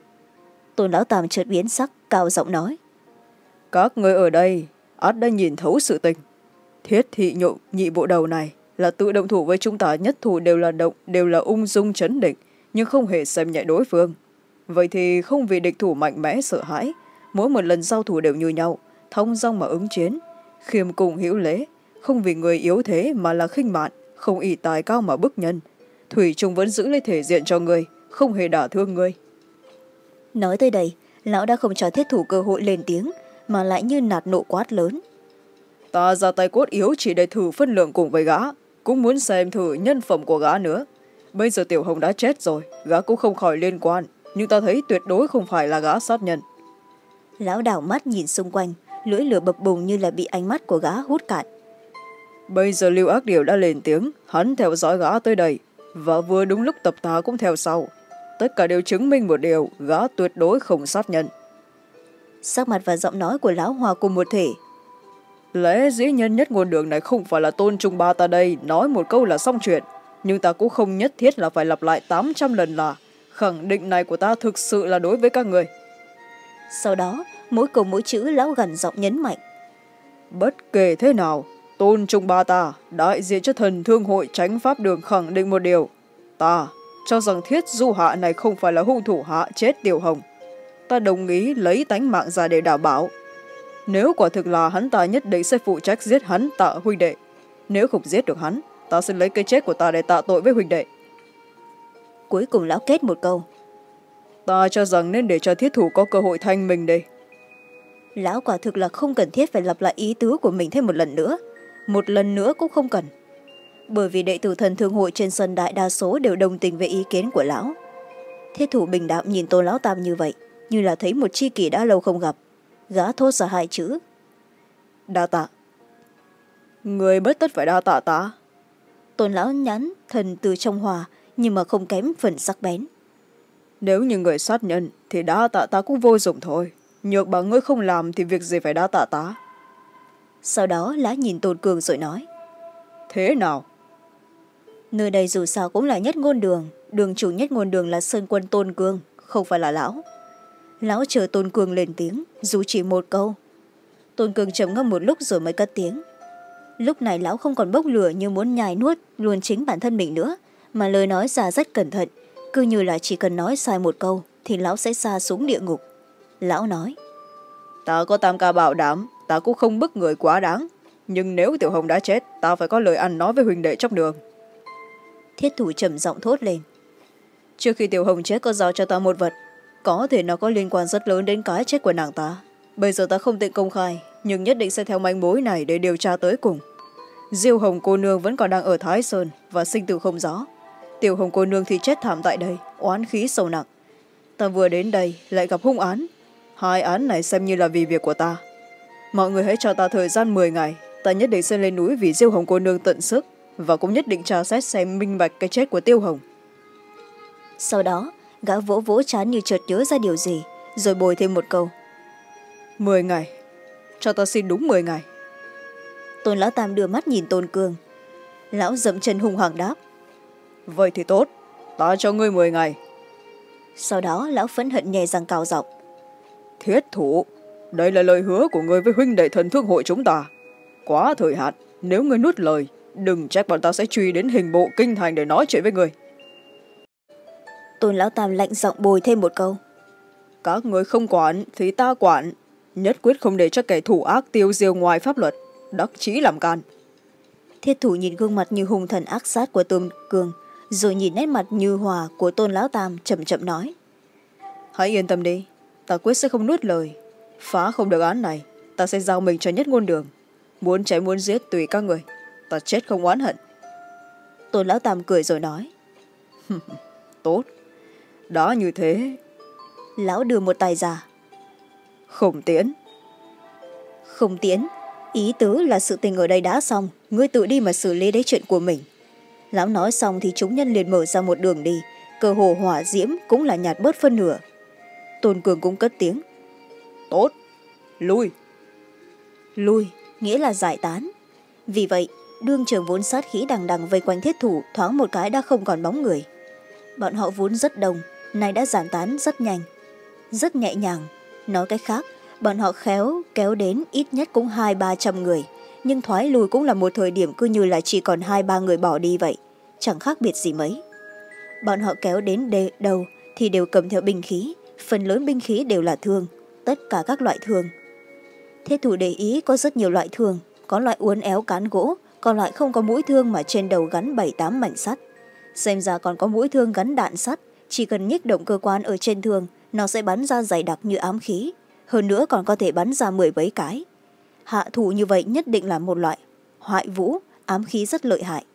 Tôn lão Tam chợt biến sắc, cao giọng nói. Các người ở đây ắt đã nhìn thấu sự tình. Thiết thị nhộ nhị bộ đầu này là tự động thủ với chúng ta, nhất thủ đều là động đều là ung dung trấn định, nhưng không hề xem nhẹ đối phương. Vậy thì không vì địch thủ mạnh mẽ sợ hãi, mỗi một lần giao thủ đều như nhau, thông dong mà ứng chiến, khiêm cùng hữu lễ, không vì người yếu thế mà là khinh mạn, không ỷ tài cao mà bức nhân, thủy chung vẫn giữ lấy thể diện cho người, không hề đả thương người. Nói tới đây, lão đã không cho thiết thủ cơ hội lên tiếng, mà lại như nạt nộ quát lớn. Ta ra tay cốt yếu chỉ để thử phân lượng cùng với gã, cũng muốn xem thử nhân phẩm của gã nữa. Bây giờ Tiểu Hồng đã chết rồi, gã cũng không khỏi liên quan, nhưng ta thấy tuyệt đối không phải là gã sát nhân. Lão đảo mắt nhìn xung quanh, lưỡi lửa bập bùng như là bị ánh mắt của gã hút cạn. Bây giờ Lưu Ác Điều đã lên tiếng, hắn theo dõi gã tới đây, và vừa đúng lúc tập ta cũng theo sau. Tất cả đều chứng minh một điều, gã tuyệt đối không sát nhân. Sắc mặt và giọng nói của lão hòa cùng một thể. Lẽ dĩ nhân nhất ngôn đường này không phải là Tôn Trung Ba ta đây, nói một câu là xong chuyện, nhưng ta cũng không nhất thiết là phải lặp lại tám trăm lần là khẳng định này của ta thực sự là đối với các người. Sau đó, mỗi câu mỗi chữ lão gằn giọng nhấn mạnh. Bất kể thế nào, Tôn Trung Ba ta, đại diện cho thần thương hội tránh pháp đường khẳng định một điều. Ta cho rằng Thiết Du Hạ này không phải là hung thủ hạ chết Tiểu Hồng. Ta đồng ý lấy tánh mạng ra để đảm bảo. Nếu quả thực là hắn, ta nhất định sẽ phụ trách giết hắn Tạ huynh đệ. Nếu không giết được hắn, ta sẽ lấy cái chết của ta để tạ tội với huynh đệ. Cuối cùng lão kết một câu. Ta cho rằng nên để cho Thiết thủ có cơ hội thanh mình đây. Lão quả thực là không cần thiết phải lặp lại ý tứ của mình thêm một lần nữa. Một lần nữa cũng không cần. Bởi vì đệ tử thần thương hội trên sân đại đa số đều đồng tình về ý kiến của lão. Thiết thủ bình đạm nhìn Tôn lão Tam như vậy, như là thấy một tri kỷ đã lâu không gặp. Gã thốt ra hai chữ. Đa tạ. Người bất tất phải đa tạ ta. Tôn lão nhắn thần từ trong hòa, nhưng mà không kém phần sắc bén. Nếu như người sát nhân thì đa tạ ta cũng vô dụng thôi. Nhược bằng ngươi không làm thì việc gì phải đa tạ ta. Sau đó lá nhìn Tôn Cường rồi nói. Thế nào? Nơi đây dù sao cũng là nhất ngôn đường. Đường chủ nhất ngôn đường là Sơn Quân Tôn Cương, không phải là lão. Lão chờ Tôn Cường lên tiếng, dù chỉ một câu. Tôn Cường trầm ngâm một lúc rồi mới cất tiếng. Lúc này lão không còn bốc lửa như muốn nhai nuốt luôn chính bản thân mình nữa, mà lời nói ra rất cẩn thận, cứ như là chỉ cần nói sai một câu thì lão sẽ sa xuống địa ngục. Lão nói. Ta có tam ca bảo đảm, ta cũng không bức người quá đáng. Nhưng nếu Tiểu Hồng đã chết, ta phải có lời ăn nói với huynh đệ trong đường. Thiết thủ trầm giọng thốt lên. Trước khi Tiểu Hồng chết có giao cho ta một vật, có thể nó có liên quan rất lớn đến cái chết của nàng ta. Bây giờ ta không tiện công khai, nhưng nhất định sẽ theo manh mối này để điều tra tới cùng. Diêu Hồng cô nương vẫn còn đang ở Thái Sơn và sinh tử không rõ. Tiểu Hồng cô nương thì chết thảm tại đây, oán khí sâu nặng. Ta vừa đến đây lại gặp hung án. Hai án này xem như là vì việc của ta. Mọi người hãy cho ta thời gian mười ngày, ta nhất định sẽ lên núi vì Diêu Hồng cô nương tận sức, và cũng nhất định tra xét xem minh bạch cái chết của Tiêu Hồng. Sau đó gã vỗ vỗ trán như chợt nhớ ra điều gì, rồi bồi thêm một câu. Mười ngày, cho ta xin đúng mười ngày. Tôn lão tam đưa mắt nhìn Tôn Cương. Lão dậm chân hung hăng đáp. Vậy thì tốt, ta cho ngươi mười ngày. Sau đó lão phẫn hận nhè răng cao giọng. Thiết thủ, đây là lời hứa của ngươi với huynh đệ Thần Thương hội chúng ta. Quá thời hạn, nếu ngươi nuốt lời, đừng trách bọn ta sẽ truy đến hình bộ kinh thành để nói chuyện với ngươi. Tôn lão tam lạnh giọng bồi thêm một câu. Các ngươi không quản thì ta quản, nhất quyết không để cho kẻ thủ ác tiêu diêu ngoài pháp luật, đắc chí làm can. Thiết thủ nhìn gương mặt như hung thần ác sát của Tôn Cương, rồi nhìn nét mặt như hòa của Tôn lão tam, chậm chậm nói. Hãy yên tâm đi, ta quyết sẽ không nuốt lời. Phá không được án này, ta sẽ giao mình cho Nhất Ngôn Đường. Muốn cháy muốn giết tùy các người, ta chết không oán hận. Tôn lão tam cười rồi nói. Tốt, đã như thế. Lão đưa một tay ra. Không tiễn. Không tiễn, ý tứ là sự tình ở đây đã xong, ngươi tự đi mà xử lý đấy chuyện của mình. Lão nói xong thì chúng nhân liền mở ra một đường đi, cơ hồ hỏa diễm cũng là nhạt bớt phân nửa. Tôn Cường cũng cất tiếng. Tốt, lui. Lui nghĩa là giải tán. Vì vậy đương trường vốn sát khí đằng đằng vây quanh thiết thủ thoáng một cái đã không còn bóng người. Bọn họ vốn rất đông, nay đã giải tán rất nhanh, rất nhẹ nhàng. Nói cách khác, bọn họ khéo kéo đến ít nhất cũng hai ba trăm người, nhưng thoái lui cũng là một thời điểm cứ như là chỉ còn hai ba người bỏ đi vậy, chẳng khác biệt gì mấy. Bọn họ kéo đến đê, đâu thì đều cầm theo binh khí, phần lớn binh khí đều là thương, tất cả các loại thương. Thiết thủ để ý có rất nhiều loại thương, có loại uốn éo cán gỗ, còn loại không có mũi thương mà trên đầu gắn bảy tám mảnh sắt. Xem ra còn có mũi thương gắn đạn sắt, chỉ cần nhích động cơ quan ở trên thương, nó sẽ bắn ra dày đặc như ám khí, hơn nữa còn có thể bắn ra mười mấy cái. Hạ thủ như vậy nhất định là một loại hoại vũ, ám khí rất lợi hại.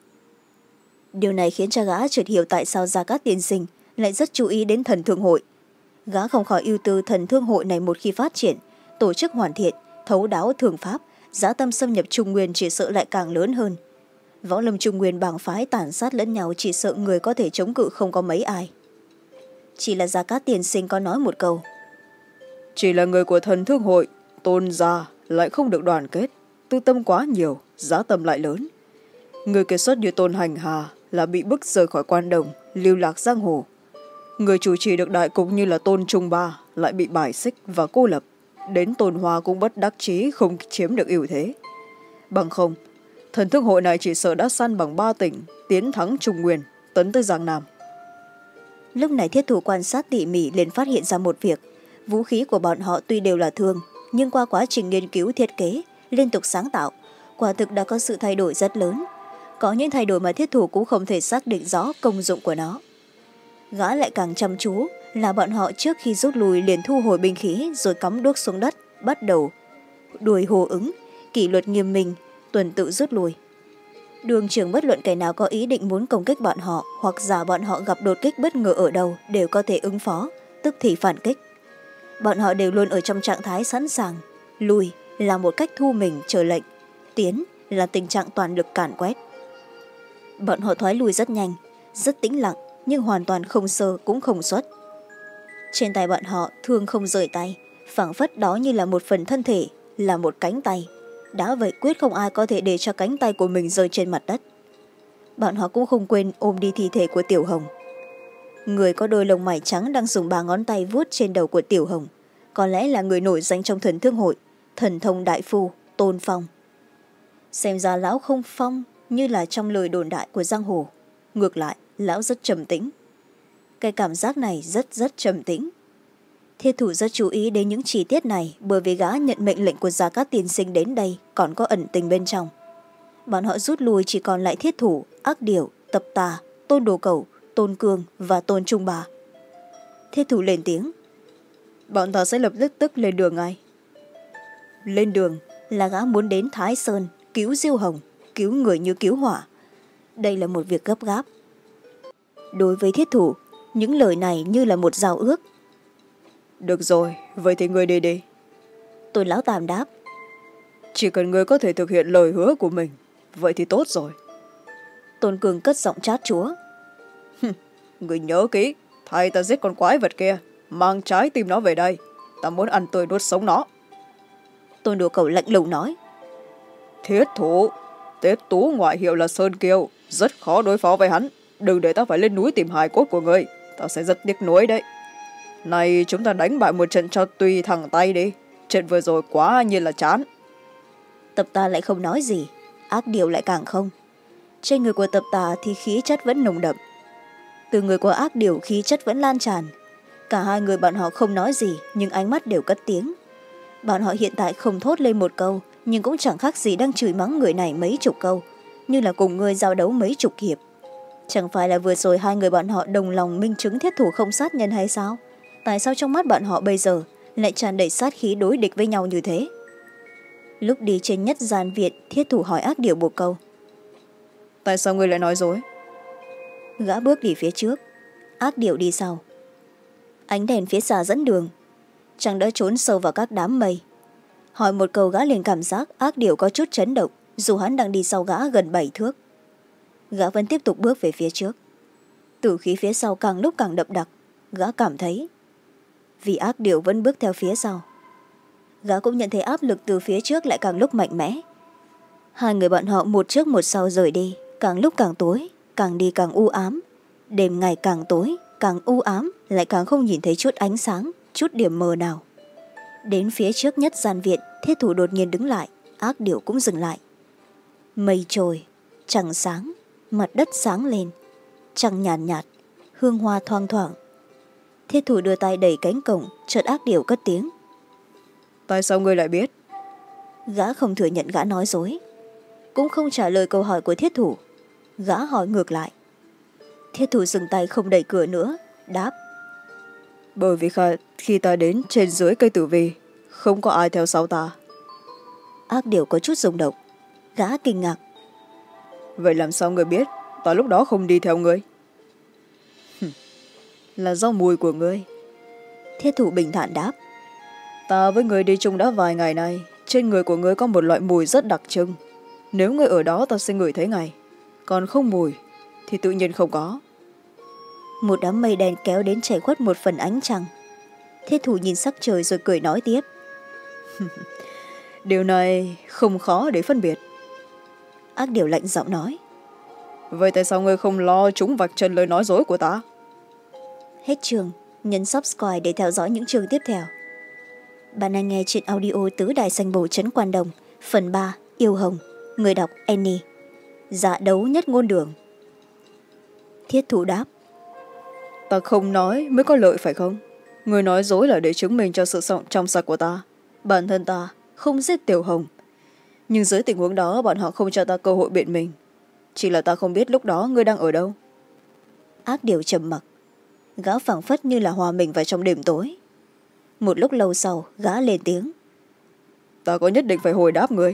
Điều này khiến cho gã chợt hiểu tại sao Gia Cát tiên sinh lại rất chú ý đến Thần Thương hội. Gã không khỏi ưu tư Thần Thương hội này một khi phát triển, tổ chức hoàn thiện, thấu đáo thường pháp, dã tâm xâm nhập Trung Nguyên chỉ sợ lại càng lớn hơn. Võ lâm Trung Nguyên bảng phái tàn sát lẫn nhau, chỉ sợ người có thể chống cự không có mấy ai. Chỉ là Gia Cát tiên sinh có nói một câu. Chỉ là người của Thần Thương hội, Tôn gia lại không được đoàn kết, tư tâm quá nhiều, dã tâm lại lớn. Người kiệt xuất như Tôn Hành Hà là bị bức rời khỏi quan đồng, lưu lạc giang hồ. Người chủ trì được đại cục như là Tôn Trung Ba lại bị bài xích và cô lập, đến Tôn Hoa cũng bất đắc chí không chiếm được ưu thế. Bằng không, Thần Thương hội này chỉ sợ đã săn bằng ba tỉnh, tiến thắng Trung Nguyên, tấn tới Giang Nam. Lúc này thiết thủ quan sát tỉ mỉ liền phát hiện ra một việc. Vũ khí của bọn họ tuy đều là thương, nhưng qua quá trình nghiên cứu thiết kế, liên tục sáng tạo, quả thực đã có sự thay đổi rất lớn. Có những thay đổi mà thiết thủ cũng không thể xác định rõ công dụng của nó. Gã lại càng chăm chú là bọn họ trước khi rút lui liền thu hồi binh khí rồi cắm đuốc xuống đất, bắt đầu đuổi hồ ứng, kỷ luật nghiêm minh, tuần tự rút lui. Đường trường bất luận kẻ nào có ý định muốn công kích bọn họ hoặc giả bọn họ gặp đột kích bất ngờ ở đâu đều có thể ứng phó, tức thì phản kích. Bọn họ đều luôn ở trong trạng thái sẵn sàng. Lùi là một cách thu mình chờ lệnh, tiến là tình trạng toàn lực càn quét. Bọn họ thoái lùi rất nhanh, rất tĩnh lặng, nhưng hoàn toàn không sơ cũng không xuất. Trên tay bọn họ thương không rời tay, phảng phất đó như là một phần thân thể, là một cánh tay. Đã vậy quyết không ai có thể để cho cánh tay của mình rơi trên mặt đất. Bọn họ cũng không quên ôm đi thi thể của Tiểu Hồng. Người có đôi lông mày trắng đang dùng ba ngón tay vuốt trên đầu của Tiểu Hồng, có lẽ là người nổi danh trong Thần Thương hội, thần thông đại phu Tôn Phong. Xem ra lão không phong như là trong lời đồn đại của giang hồ, ngược lại lão rất trầm tĩnh. Cái cảm giác này rất rất trầm tĩnh. Thiết thủ rất chú ý đến những chi tiết này, bởi vì gã nhận mệnh lệnh của Gia Cát tiên sinh đến đây còn có ẩn tình bên trong. Bọn họ rút lui chỉ còn lại thiết thủ, ác điểu, tập tà, Tôn Đồ Cẩu, Tôn Cương và Tôn Trung Bà. Thiết thủ lên tiếng. Bọn ta sẽ lập tức tức lên đường ngay. Lên đường là gã muốn đến Thái Sơn cứu Diêu Hồng, cứu người như cứu hỏa. Đây là một việc gấp gáp. Đối với thiết thủ, những lời này như là một giao ước. Được rồi, vậy thì ngươi đi đi. Tôn lão tam đáp. Chỉ cần ngươi có thể thực hiện lời hứa của mình, vậy thì tốt rồi. Tôn Cường cất giọng chát chúa. Ngươi nhớ kỹ, thay ta giết con quái vật kia, mang trái tim nó về đây, ta muốn ăn tươi nuốt sống nó. Tôn Đổ Cầu lạnh lùng nói. Thiết thủ, Tiết Tú ngoại hiệu là Sơn Kiều, rất khó đối phó với hắn, đừng để ta phải lên núi tìm hài cốt của người, ta sẽ rất tiếc nuối đấy. Này chúng ta đánh bại một trận cho tùy thẳng tay đi, trận vừa rồi quá nhiên là chán. Tập Tà lại không nói gì, Ác Điểu lại càng không. Trên người của Tập Tà thì khí chất vẫn nồng đậm, từ người của Ác Điểu khí chất vẫn lan tràn. Cả hai người bọn họ không nói gì, nhưng ánh mắt đều cất tiếng. Bọn họ hiện tại không thốt lên một câu, nhưng cũng chẳng khác gì đang chửi mắng người này mấy chục câu, như là cùng người giao đấu mấy chục hiệp. Chẳng phải là vừa rồi hai người bọn họ đồng lòng minh chứng thiết thủ không sát nhân hay sao? Tại sao trong mắt bọn họ bây giờ lại tràn đầy sát khí đối địch với nhau như thế? Lúc đi trên nhất gian viện, thiết thủ hỏi Ác Điểu một câu. Tại sao ngươi lại nói dối? Gã bước đi phía trước, Ác Điểu đi sau. Ánh đèn phía xa dẫn đường, chàng đã trốn sâu vào các đám mây. Hỏi một câu gã liền cảm giác Ác Điểu có chút chấn động, dù hắn đang đi sau gã gần bảy thước. Gã vẫn tiếp tục bước về phía trước. Tử khí phía sau càng lúc càng đậm đặc, gã cảm thấy. Vì Ác Điểu vẫn bước theo phía sau, gã cũng nhận thấy áp lực từ phía trước lại càng lúc mạnh mẽ. Hai người bọn họ một trước một sau rời đi, càng lúc càng tối, càng đi càng u ám. Đêm ngày càng tối, càng u ám, lại càng không nhìn thấy chút ánh sáng, chút điểm mờ nào. Đến phía trước nhất gian viện, thiết thủ đột nhiên đứng lại, Ác Điểu cũng dừng lại. Mây trôi, trăng sáng, mặt đất sáng lên, trăng nhàn nhạt, nhạt, hương hoa thoang thoảng. Thiết thủ đưa tay đẩy cánh cổng, chợt Ác Điểu cất tiếng. Tại sao ngươi lại biết? Gã không thừa nhận gã nói dối, cũng không trả lời câu hỏi của thiết thủ. Gã hỏi ngược lại. Thiết thủ dừng tay không đẩy cửa nữa, đáp. Bởi vì khi ta đến trên dưới cây tử vi, không có ai theo sau ta. Ác Điểu có chút rung động, gã kinh ngạc. Vậy làm sao ngươi biết ta lúc đó không đi theo ngươi? Là do mùi của ngươi. Thiết thủ bình thản đáp. Ta với ngươi đi chung đã vài ngày nay, trên người của ngươi có một loại mùi rất đặc trưng. Nếu ngươi ở đó ta sẽ ngửi thấy ngay, còn không mùi thì tự nhiên không có. Một đám mây đen kéo đến che khuất một phần ánh trăng. Thiết thủ nhìn sắc trời rồi cười nói tiếp. Điều này không khó để phân biệt. Ác Điểu lạnh giọng nói. Vậy tại sao ngươi không lo chúng vạch trần lời nói dối của ta? Hết chương, nhấn subscribe để theo dõi những chương tiếp theo. Bạn đang nghe trên audio Tứ Đại Sanh Bổ Trấn Quan Đồng, phần ba, Yêu Hồng, người đọc Annie. Dạ đấu nhất ngôn đường. Thiết thủ đáp. Ta không nói mới có lợi phải không? Người nói dối là để chứng minh cho sự sống trong sạch của ta. Bản thân ta không giết Tiểu Hồng, nhưng dưới tình huống đó bọn họ không cho ta cơ hội biện minh. Chỉ là ta không biết lúc đó ngươi đang ở đâu. Ác Điểu trầm mặc, gã phảng phất như là hòa mình vào trong đêm tối. Một lúc lâu sau gã lên tiếng. Ta có nhất định phải hồi đáp ngươi?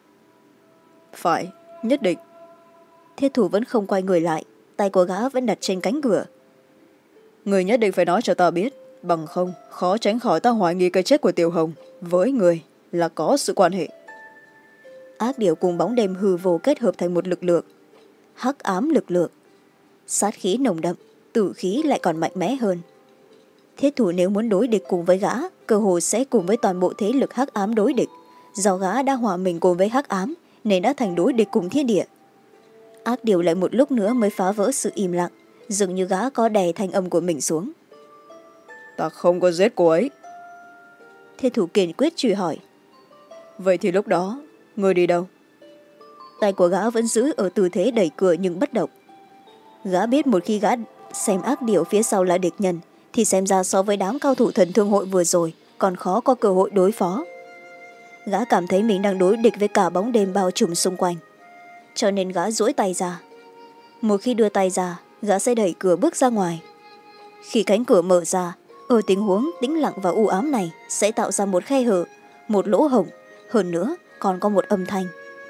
Phải, nhất định. Thiết thủ vẫn không quay người lại, tay của gã vẫn đặt trên cánh cửa. Người nhất định phải nói cho ta biết, bằng không khó tránh khỏi ta hoài nghi cái chết của Tiểu Hồng với người là có sự quan hệ. Ác Điểu cùng bóng đêm hư vô kết hợp thành một lực lượng, hắc ám lực lượng. Sát khí nồng đậm, tử khí lại còn mạnh mẽ hơn. Thiết thủ nếu muốn đối địch cùng với gã, cơ hồ sẽ cùng với toàn bộ thế lực hắc ám đối địch. Do gã đã hòa mình cùng với hắc ám nên đã thành đối địch cùng thiên địa. Ác Điểu lại một lúc nữa mới phá vỡ sự im lặng, dường như gã có đè thanh âm của mình xuống. Ta không có giết cô ấy. Thiết thủ kiên quyết truy hỏi. Vậy thì lúc đó người đi đâu? Tay của gã vẫn giữ ở tư thế đẩy cửa nhưng bất động. Gã biết một khi gã xem Ác Điểu phía sau là địch nhân thì xem ra so với đám cao thủ thần thương hội vừa rồi còn khó có cơ hội đối phó. Gã cảm thấy mình đang đối địch với cả bóng đêm bao trùm xung quanh, cho nên gã duỗi tay ra. Một khi đưa tay ra, gã sẽ đẩy cửa bước ra ngoài. Khi cánh cửa mở ra, ở tình huống tĩnh lặng và u ám này sẽ tạo ra một khe hở, một lỗ hổng, hơn nữa còn có một âm thanh.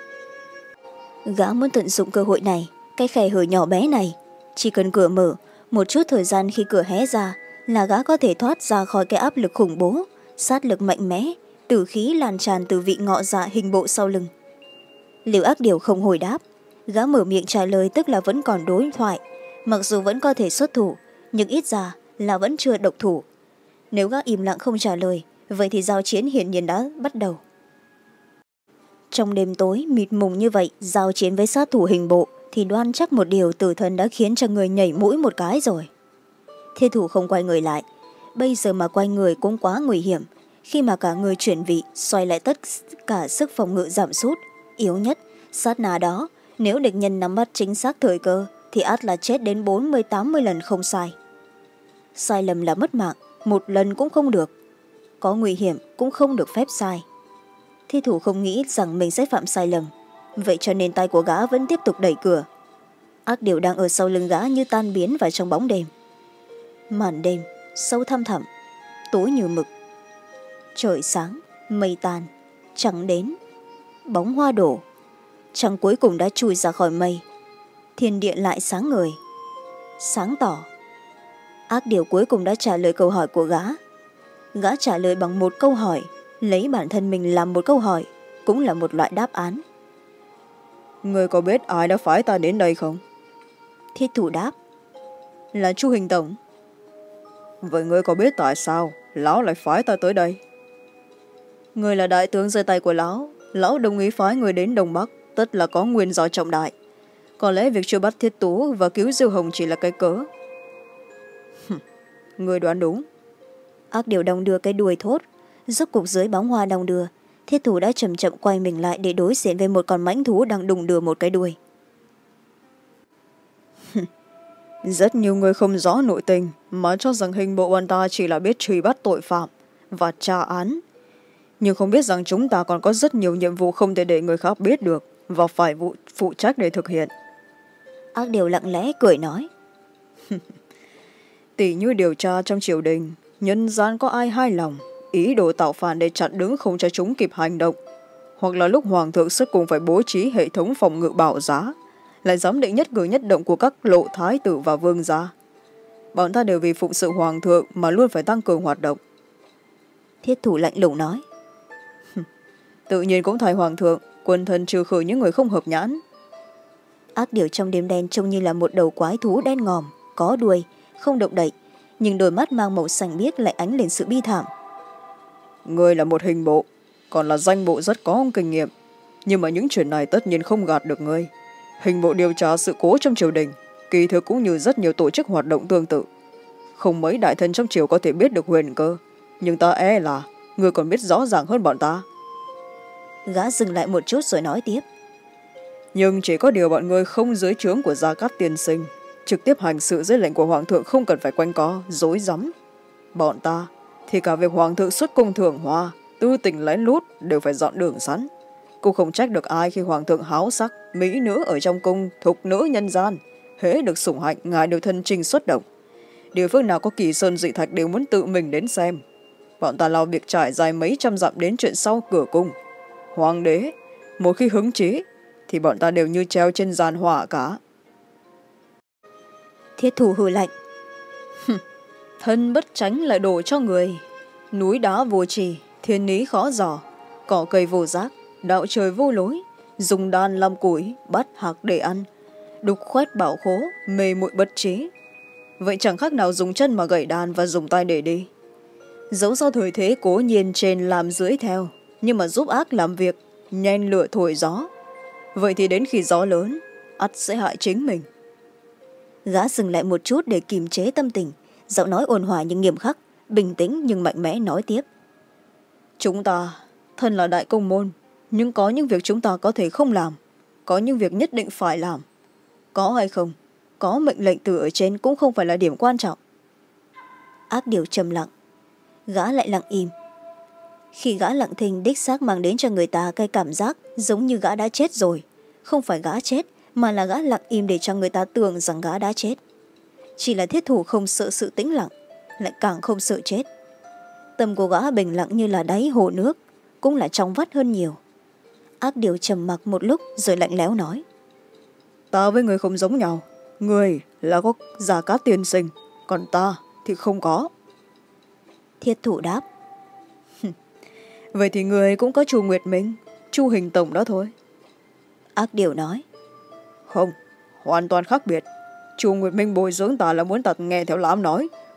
Gã muốn tận dụng cơ hội này, cái khe hở nhỏ bé này. Chỉ cần cửa mở, một chút thời gian khi cửa hé ra là gã có thể thoát ra khỏi cái áp lực khủng bố, sát lực mạnh mẽ, tử khí lan tràn từ vị ngọ dạ hình bộ sau lưng. Liệu Ác Điểu không hồi đáp, gã mở miệng trả lời tức là vẫn còn đối thoại. Mặc dù vẫn có thể xuất thủ, nhưng ít ra là vẫn chưa độc thủ. Nếu gã im lặng không trả lời, vậy thì giao chiến hiển nhiên đã bắt đầu. Trong đêm tối mịt mùng như vậy, giao chiến với sát thủ hình bộ thì đoan chắc một điều tử thần đã khiến cho người nhảy mũi một cái rồi. Thiết thủ không quay người lại, bây giờ mà quay người cũng quá nguy hiểm, khi mà cả người chuyển vị xoay lại tất cả sức phòng ngự giảm sút. Yếu nhất, sát na đó, nếu địch nhân nắm bắt chính xác thời cơ thì ắt là chết đến bốn mươi tám mươi lần không sai. Sai lầm là mất mạng, một lần cũng không được. Có nguy hiểm cũng không được phép sai. Thi thủ không nghĩ rằng mình sẽ phạm sai lầm, vậy cho nên tay của gã vẫn tiếp tục đẩy cửa. Ác điều đang ở sau lưng gã như tan biến vào trong bóng đêm. Màn đêm sâu thăm thẳm, tối như mực. Trời sáng, mây tan, trăng đến, bóng hoa đổ. Trăng cuối cùng đã chui ra khỏi mây. Thiên địa lại sáng ngời, sáng tỏ. Ác điều cuối cùng đã trả lời câu hỏi của gã. Gã trả lời bằng một câu hỏi, lấy bản thân mình làm một câu hỏi, cũng là một loại đáp án. Người có biết ai đã phái ta đến đây không? Thiết thủ đáp. Là Chu Hình Tổng. Vậy ngươi có biết tại sao lão lại phái ta tới đây? Người là đại tướng dưới tay của lão, lão đồng ý phái người đến Đông Bắc, tất là có nguyên do trọng đại. Có lẽ việc truy bắt Thiết Tú và cứu Diêu Hồng chỉ là cái cớ. Người đoán đúng. Ác điều đong đưa cái đuôi thốt. Rốt cục dưới bóng hoa đong đưa, Thiết thủ đã chậm chậm quay mình lại để đối diện với một con mãnh thú đang đùng đưa một cái đuôi. Rất nhiều người không rõ nội tình mà cho rằng hình bộ bọn ta chỉ là biết truy bắt tội phạm và tra án, nhưng không biết rằng chúng ta còn có rất nhiều nhiệm vụ không thể để người khác biết được và phải vụ phụ trách để thực hiện. Ác điều lặng lẽ cười nói. Tỷ như điều tra trong triều đình, nhân gian có ai hai lòng, ý đồ tạo phản để chặn đứng không cho chúng kịp hành động, hoặc là lúc hoàng thượng sức cùng phải bố trí hệ thống phòng ngự bảo giá, lại giám định nhất cử nhất động của các lộ thái tử và vương gia. Bọn ta đều vì phụng sự hoàng thượng mà luôn phải tăng cường hoạt động. Thiết thủ lạnh lùng nói. Tự nhiên cũng thay hoàng thượng, quân thần trừ khử những người không hợp nhãn. Ác điều trong đêm đen trông như là một đầu quái thú đen ngòm, có đuôi, không động đậy, nhưng đôi mắt mang màu xanh biếc lại ánh lên sự bi thảm. Ngươi là một hình bộ, còn là danh bộ rất có kinh nghiệm, nhưng mà những chuyện này tất nhiên không gạt được ngươi. Hình bộ điều tra sự cố trong triều đình, kỳ thực cũng như rất nhiều tổ chức hoạt động tương tự. Không mấy đại thần trong triều có thể biết được huyền cơ, nhưng ta e là ngươi còn biết rõ ràng hơn bọn ta. Gã dừng lại một chút rồi nói tiếp. Nhưng chỉ có điều bọn ngươi không dưới trướng của Gia Cát tiên sinh, trực tiếp hành sự dưới lệnh của hoàng thượng không cần phải quanh co, dối rắm. Bọn ta thì cả việc hoàng thượng xuất cung thưởng hoa, tư tình lén lút đều phải dọn đường sẵn. Cũng không trách được ai khi hoàng thượng háo sắc, mỹ nữ ở trong cung, thục nữ nhân gian. Hễ được sủng hạnh, ngài đều thân trinh xuất động. Địa phương nào có kỳ sơn dị thạch đều muốn tự mình đến xem. Bọn ta lo việc trải dài mấy trăm dặm đến chuyện sau cửa cung. Hoàng đế, một khi hứng chí, thì bọn ta đều như treo trên giàn hỏa cả. Thiết thủ hừ lạnh. Thân bất tránh lại đổ cho người. Núi đá vô trì, thiên lý khó dò, cỏ cây vô giác, đạo trời vô lối, dùng đàn làm củi, bắt hạc để ăn, đục khoét bảo khố, mê muội bất trí. Vậy chẳng khác nào dùng chân mà gẩy đàn và dùng tay để đi. Dẫu do thời thế cố nhiên trên làm dưới theo, nhưng mà giúp ác làm việc, nhen lửa thổi gió. Vậy thì đến khi gió lớn, ắt sẽ hại chính mình. Gã dừng lại một chút để kiềm chế tâm tình, giọng nói ôn hòa nhưng nghiêm khắc, bình tĩnh nhưng mạnh mẽ nói tiếp. Chúng ta, thân là đại công môn, nhưng có những việc chúng ta có thể không làm, có những việc nhất định phải làm. Có hay không, có mệnh lệnh từ ở trên cũng không phải là điểm quan trọng. Ác điều trầm lặng, gã lại lặng im. Khi gã lặng thinh đích xác mang đến cho người ta cái cảm giác giống như gã đã chết rồi. Không phải gã chết, mà là gã lặng im để cho người ta tưởng rằng gã đã chết. Chỉ là thiết thủ không sợ sự tĩnh lặng, lại càng không sợ chết. Tâm của gã bình lặng như là đáy hồ nước, cũng là trong vắt hơn nhiều. Ác điều trầm mặc một lúc rồi lạnh lẽo nói. Ta với người không giống nhau. Người là có Gia Cát tiên sinh, còn ta thì không có. Thiết thủ đáp. Vậy thì người cũng có Chu Nguyệt Minh, Chu Hình Tổng đó thôi. Ác điều nói. Không, hoàn toàn khác biệt. Chu Nguyệt Minh bồi dưỡng ta là muốn ta nghe theo lão nói,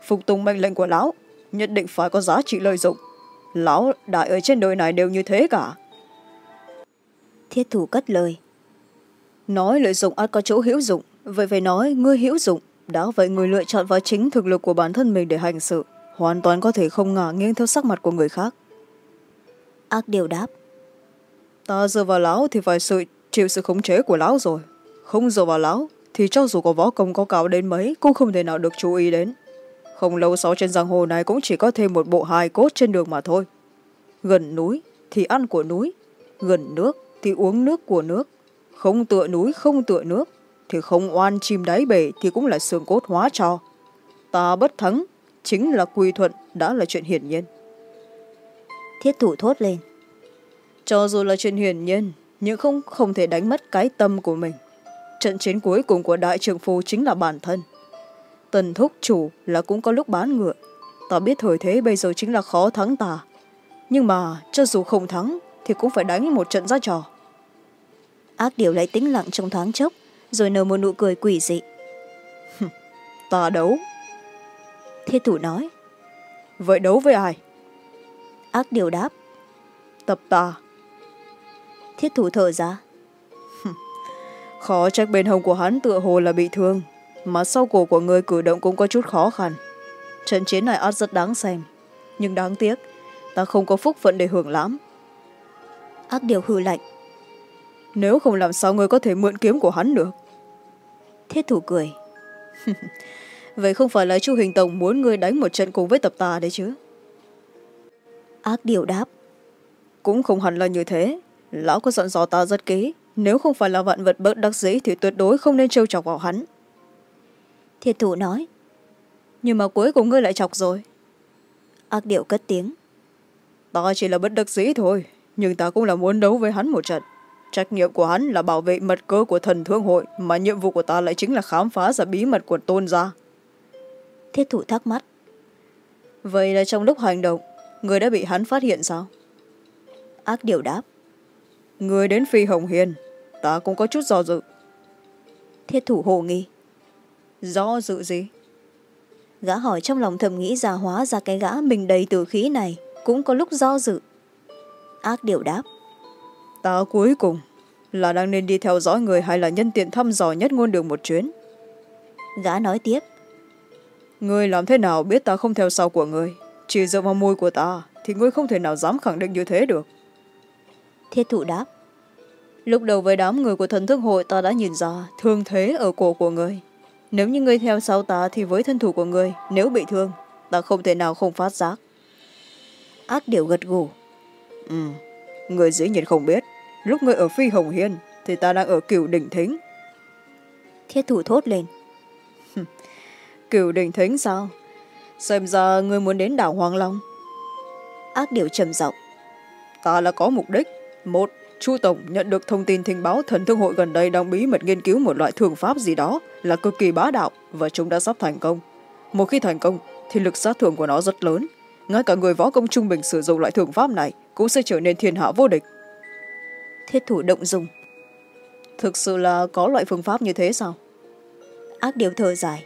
phục tùng mệnh lệnh của lão nhất định phải có giá trị lợi dụng. Lão đại ở trên đời này đều như thế cả. Thiết thủ cất lời. Nói lợi dụng ắt có chỗ hữu dụng, vậy phải nói ngươi hữu dụng. Đã vậy người lựa chọn vào chính thực lực của bản thân mình để hành sự, hoàn toàn có thể không ngả nghiêng theo sắc mặt của người khác. Ác điều đáp. Ta dựa vào lão thì phải sự chịu sự khống chế của lão rồi. Không dựa vào lão thì cho dù có võ công có cao đến mấy cũng không thể nào được chú ý đến. Không lâu sau trên giang hồ này cũng chỉ có thêm một bộ hài cốt trên đường mà thôi. Gần núi thì ăn của núi, gần nước thì uống nước của nước. Không tựa núi không tựa nước thì không oan chim đáy bể thì cũng là xương cốt hóa trò. Ta bất thắng chính là quy thuận đã là chuyện hiển nhiên. Thiết thủ thốt lên. Cho dù là chuyện hiển nhiên nhưng không không thể đánh mất cái tâm của mình. Trận chiến cuối cùng của đại trượng phu chính là bản thân. Tần thúc chủ là cũng có lúc bán ngựa. Ta biết thời thế bây giờ chính là khó thắng ta. Nhưng mà cho dù không thắng thì cũng phải đánh một trận ra trò. Ác điều lại tĩnh lặng trong thoáng chốc, rồi nở một nụ cười quỷ dị. Ta đấu. Thiết thủ nói. Vậy đấu với ai? Ác điều đáp. Tập ta. Thiết thủ thở ra. Khó trách bên hông của hắn tựa hồ là bị thương, mà sau cổ của người cử động cũng có chút khó khăn. Trận chiến này ắt rất đáng xem, nhưng đáng tiếc ta không có phúc phận để hưởng lãm. Ác điều hừ lạnh. Nếu không làm sao người có thể mượn kiếm của hắn được? Thiết thủ cười. Vậy không phải là Chu Hình Tổng muốn ngươi đánh một trận cùng với tập ta đấy chứ? Ác điều đáp. Cũng không hẳn là như thế. Lão có dặn dò ta rất kỹ, nếu không phải là vạn vật bất đắc dĩ thì tuyệt đối không nên trêu chọc vào hắn. Thiết thủ nói. Nhưng mà cuối cùng ngươi lại chọc rồi. Ác điệu cất tiếng. Ta chỉ là bất đắc dĩ thôi, nhưng ta cũng là muốn đấu với hắn một trận. Trách nhiệm của hắn là bảo vệ mật cơ của thần thương hội, mà nhiệm vụ của ta lại chính là khám phá ra bí mật của tôn gia. Thiết thủ thắc mắc. Vậy là trong lúc hành động, người đã bị hắn phát hiện sao? Ác điệu đáp. Người đến Phi Hồng Hiên, ta cũng có chút do dự. Thiết thủ hồ nghi. Do dự gì? Gã hỏi trong lòng thầm nghĩ ra hóa ra cái gã mình đầy tử khí này cũng có lúc do dự. Ác điệu đáp. Ta cuối cùng là đang nên đi theo dõi người hay là nhân tiện thăm dò Nhất Ngôn Đường một chuyến? Gã nói tiếp. Ngươi làm thế nào biết ta không theo sau của ngươi? Chỉ dựa vào môi của ta thì ngươi không thể nào dám khẳng định như thế được. Thiết thủ đáp. Lúc đầu với đám người của thần thương hội ta đã nhìn ra thương thế ở cổ của ngươi. Nếu như ngươi theo sau ta thì với thân thủ của ngươi, nếu bị thương, ta không thể nào không phát giác. Ác điệu gật gù. Ừ, ngươi dĩ nhiên không biết. Lúc ngươi ở Phi Hồng Hiên thì ta đang ở Cửu Đỉnh Thính. Thiết thủ thốt lên. Cửu Đỉnh Thính sao? Xem ra ngươi muốn đến đảo Hoàng Long. Ác điệu trầm giọng. Ta là có mục đích. Một, Chu Tổng nhận được thông tin tình báo thần thương hội gần đây đang bí mật nghiên cứu một loại thương pháp gì đó là cực kỳ bá đạo và chúng đã sắp thành công. Một khi thành công thì lực sát thương của nó rất lớn. Ngay cả người võ công trung bình sử dụng loại thương pháp này cũng sẽ trở nên thiên hạ vô địch. Thiết thủ động dung. Thực sự là có loại phương pháp như thế sao? Ác điệu thở dài.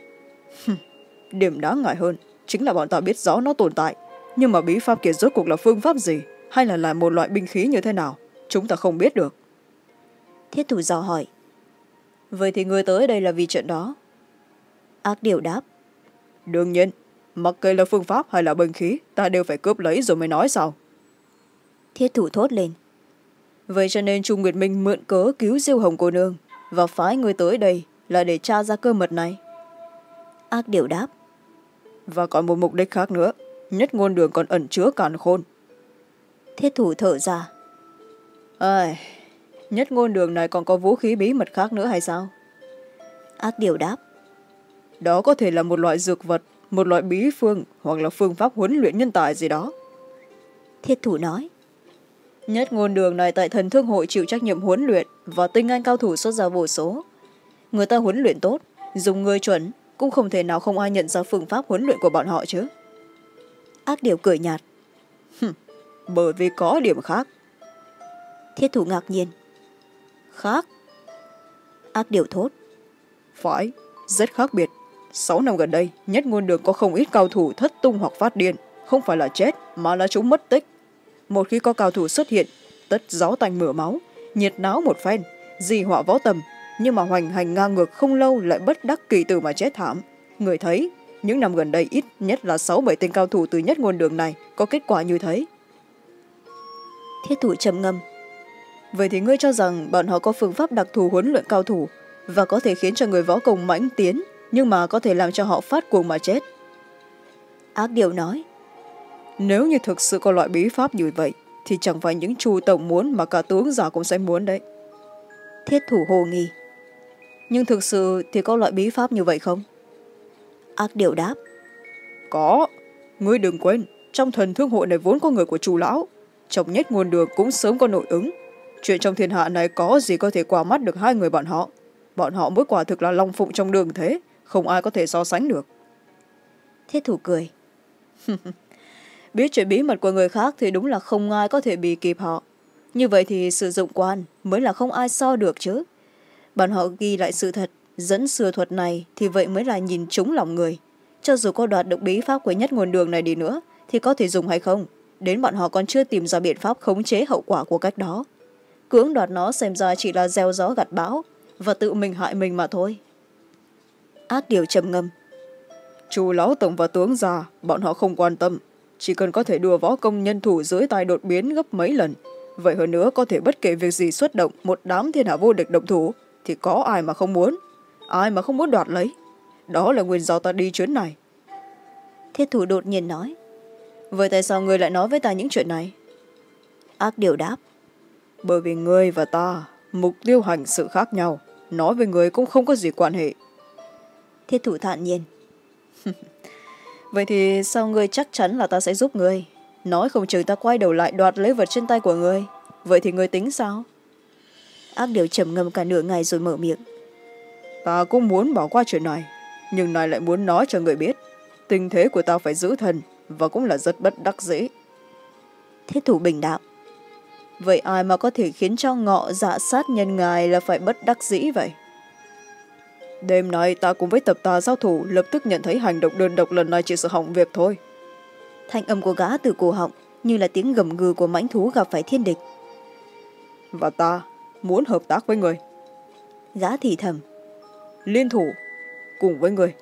Điểm đáng ngại hơn chính là bọn ta biết rõ nó tồn tại, nhưng mà bí pháp kia rốt cuộc là phương pháp gì hay là là một loại binh khí như thế nào chúng ta không biết được. Thiết thủ dò hỏi. Vậy thì người tới đây là vì chuyện đó? Ác điệu đáp. Đương nhiên, mặc kệ là phương pháp hay là binh khí ta đều phải cướp lấy rồi mới nói sao. Thiết thủ thốt lên. Vậy cho nên Trung Nguyệt Minh mượn cớ cứu Diêu Hồng cô nương và phái người tới đây là để tra ra cơ mật này. Ác điệu đáp. Và còn một mục đích khác nữa, Nhất Ngôn Đường còn ẩn chứa càn khôn. Thiết thủ thở ra. À, Nhất Ngôn Đường này còn có vũ khí bí mật khác nữa hay sao? Ác điệu đáp. Đó có thể là một loại dược vật, một loại bí phương hoặc là phương pháp huấn luyện nhân tài gì đó. Thiết thủ nói. Nhất Ngôn Đường này tại thần thương hội chịu trách nhiệm huấn luyện và tinh anh cao thủ xuất ra vô số. Người ta huấn luyện tốt, dùng người chuẩn, cũng không thể nào không ai nhận ra phương pháp huấn luyện của bọn họ chứ. Ác điệu cười nhạt. Bởi vì có điểm khác. Thiết thủ ngạc nhiên. Khác? Ác điệu thốt. Phải, rất khác biệt. sáu năm gần đây nhất ngôn đường có không ít cao thủ thất tung hoặc phát điên, không phải là chết mà là chúng mất tích. Một khi có cao thủ xuất hiện, tất gió tanh mửa máu, nhiệt náo một phen, di họa võ tầm, nhưng mà hoành hành ngang ngược không lâu lại bất đắc kỳ tử mà chết thảm. Người thấy những năm gần đây ít nhất là sáu bảy tên cao thủ từ nhất ngôn đường này có kết quả như thế. Thiết thủ trầm ngâm. Vậy thì ngươi cho rằng bọn họ có phương pháp đặc thù huấn luyện cao thủ và có thể khiến cho người võ công mãnh tiến, nhưng mà có thể làm cho họ phát cuồng mà chết? Ác Điểu nói. Nếu như thực sự có loại bí pháp như vậy thì chẳng phải những Chu tổng muốn mà cả tướng giả cũng sẽ muốn đấy. Thiết thủ hồ nghi. Nhưng thực sự thì có loại bí pháp như vậy không? Ác Điểu đáp. Có. Ngươi đừng quên, trong thần thương hội này vốn có người của Chu lão, trong nhất ngôn đường cũng sớm có nội ứng. Chuyện trong thiên hạ này có gì có thể qua mắt được hai người bọn họ. Bọn họ mới quả thực là long phụng trong đường thế, không ai có thể so sánh được. Thiết thủ cười. Biết chuyện bí mật của người khác thì đúng là không ai có thể bì kịp họ. Như vậy thì sử dụng quan mới là không ai so được chứ. Bọn họ ghi lại sự thật, dẫn xưa thuật này thì vậy mới là nhìn trúng lòng người. Cho dù có đoạt được bí pháp của nhất nguồn đường này đi nữa thì có thể dùng hay không, đến bọn họ còn chưa tìm ra biện pháp khống chế hậu quả của cách đó. Cưỡng đoạt nó xem ra chỉ là gieo gió gặt bão và tự mình hại mình mà thôi. Ác Điểu trầm ngâm. Chu lão tổng và tướng già bọn họ không quan tâm, chỉ cần có thể đùa võ công nhân thủ dưới tay đột biến gấp mấy lần. Vậy hơn nữa có thể bất kể việc gì xuất động một đám thiên hạ vô địch động thủ thì có ai mà không muốn, ai mà không muốn đoạt lấy. Đó là nguyên do ta đi chuyến này. Thiết thủ đột nhiên nói. Vậy tại sao ngươi lại nói với ta những chuyện này? Ác Điểu đáp. Bởi vì ngươi và ta mục tiêu hành sự khác nhau, nói với ngươi cũng không có gì quan hệ. Thiết thủ thản nhiên. Vậy thì sao ngươi chắc chắn là ta sẽ giúp ngươi? Nói không chừng ta quay đầu lại đoạt lấy vật trên tay của ngươi. Vậy thì ngươi tính sao? Ác Điểu trầm ngâm cả nửa ngày rồi mở miệng. Ta cũng muốn bỏ qua chuyện này, nhưng này lại muốn nói cho người biết tình thế của ta phải giữ thân và cũng là rất bất đắc dĩ. Thiết thủ bình đạo. Vậy ai mà có thể khiến cho ngọ dạ sát nhân ngài là phải bất đắc dĩ vậy? Đêm nay ta cùng với tập tà giao thủ lập tức nhận thấy hành động đơn độc lần này chỉ sự hỏng việc thôi. Thanh âm của gã từ cổ họng như là tiếng gầm gừ của mãnh thú gặp phải thiên địch. Và ta muốn hợp tác với người. Gã thì thầm. Liên thủ cùng với người.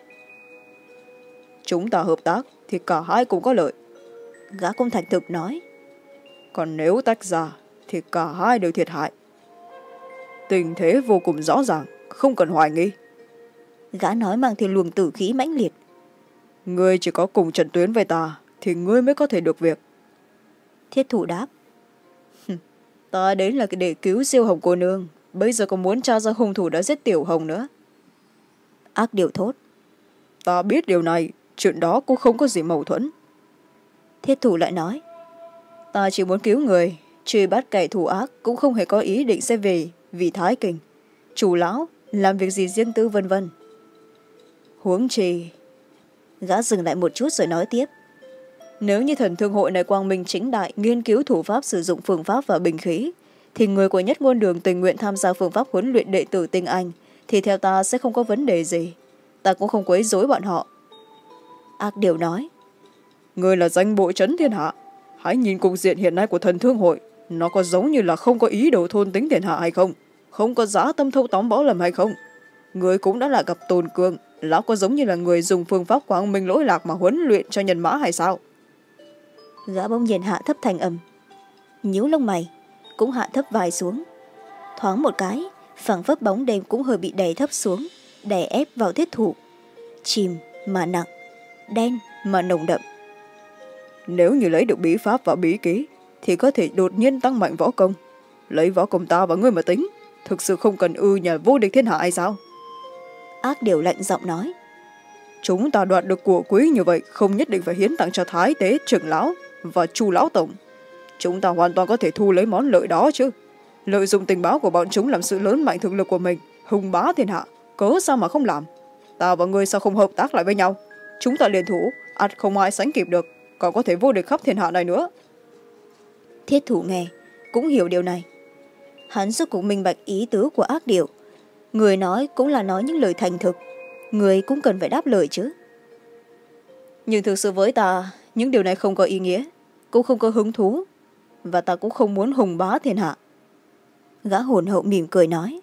Chúng ta hợp tác thì cả hai cũng có lợi. Gã cũng thành thực nói. Còn nếu tách ra thì cả hai đều thiệt hại. Tình thế vô cùng rõ ràng, không cần hoài nghi. Gã nói mang theo luồng tử khí mãnh liệt. Ngươi chỉ có cùng trận tuyến với ta thì ngươi mới có thể được việc. Thiết thủ đáp. Ta đến là để cứu siêu hồng cô nương, bây giờ còn muốn tra ra hung thủ đã giết tiểu hồng nữa. Ác Điểu thốt. Ta biết điều này, chuyện đó cũng không có gì mâu thuẫn. Thiết thủ lại nói. Ta chỉ muốn cứu người, truy bắt kẻ thù ác, cũng không hề có ý định sẽ về vì Thái Kinh, chủ lão, làm việc gì riêng tư vân vân. Huống chi. Gã dừng lại một chút rồi nói tiếp. Nếu như thần thương hội này quang minh chính đại nghiên cứu thủ pháp sử dụng phương pháp và bình khí, thì người của nhất ngôn đường tình nguyện tham gia phương pháp huấn luyện đệ tử tinh anh, thì theo ta sẽ không có vấn đề gì. Ta cũng không quấy rối bọn họ. Ác Điểu nói. Người là danh bội trấn thiên hạ, hãy nhìn cục diện hiện nay của thần thương hội, nó có giống như là không có ý đồ thôn tính thiên hạ hay không, không có dã tâm thâu tóm võ lâm hay không. Người cũng đã là gặp Tôn Cương, lão có giống như là người dùng phương pháp quang minh lỗi lạc mà huấn luyện cho nhân mã hay sao? Gã bỗng nhiên hạ thấp thành âm, nhíu lông mày cũng hạ thấp vai xuống. Thoáng một cái, phảng phất bóng đêm cũng hơi bị đè thấp xuống, đè ép vào thiết thủ. Chìm mà nặng, đen mà nồng đậm. Nếu như lấy được bí pháp và bí ký thì có thể đột nhiên tăng mạnh võ công. Lấy võ công ta và ngươi mà tính, thực sự không cần ư nhà vô địch thiên hạ hay sao? Ác Điểu lạnh giọng nói. Chúng ta đoạt được của quý như vậy không nhất định phải hiến tặng cho Thái Tế trưởng lão và Chu lão tổng. Chúng ta hoàn toàn có thể thu lấy món lợi đó chứ. Lợi dụng tình báo của bọn chúng làm sự lớn mạnh thực lực của mình, hùng bá thiên hạ, cớ sao mà không làm? Ta và ngươi sao không hợp tác lại với nhau? Chúng ta liên thủ, ắt không ai sánh kịp được, còn có thể vô địch khắp thiên hạ này nữa. Thiết thủ nghe cũng hiểu điều này. Hắn rốt cuộc minh bạch ý tứ của Ác Điểu. Người nói cũng là nói những lời thành thực, người cũng cần phải đáp lời chứ. Nhưng thực sự với ta, những điều này không có ý nghĩa, cũng không có hứng thú, và ta cũng không muốn hùng bá thiên hạ. Gã hồn hậu mỉm cười nói.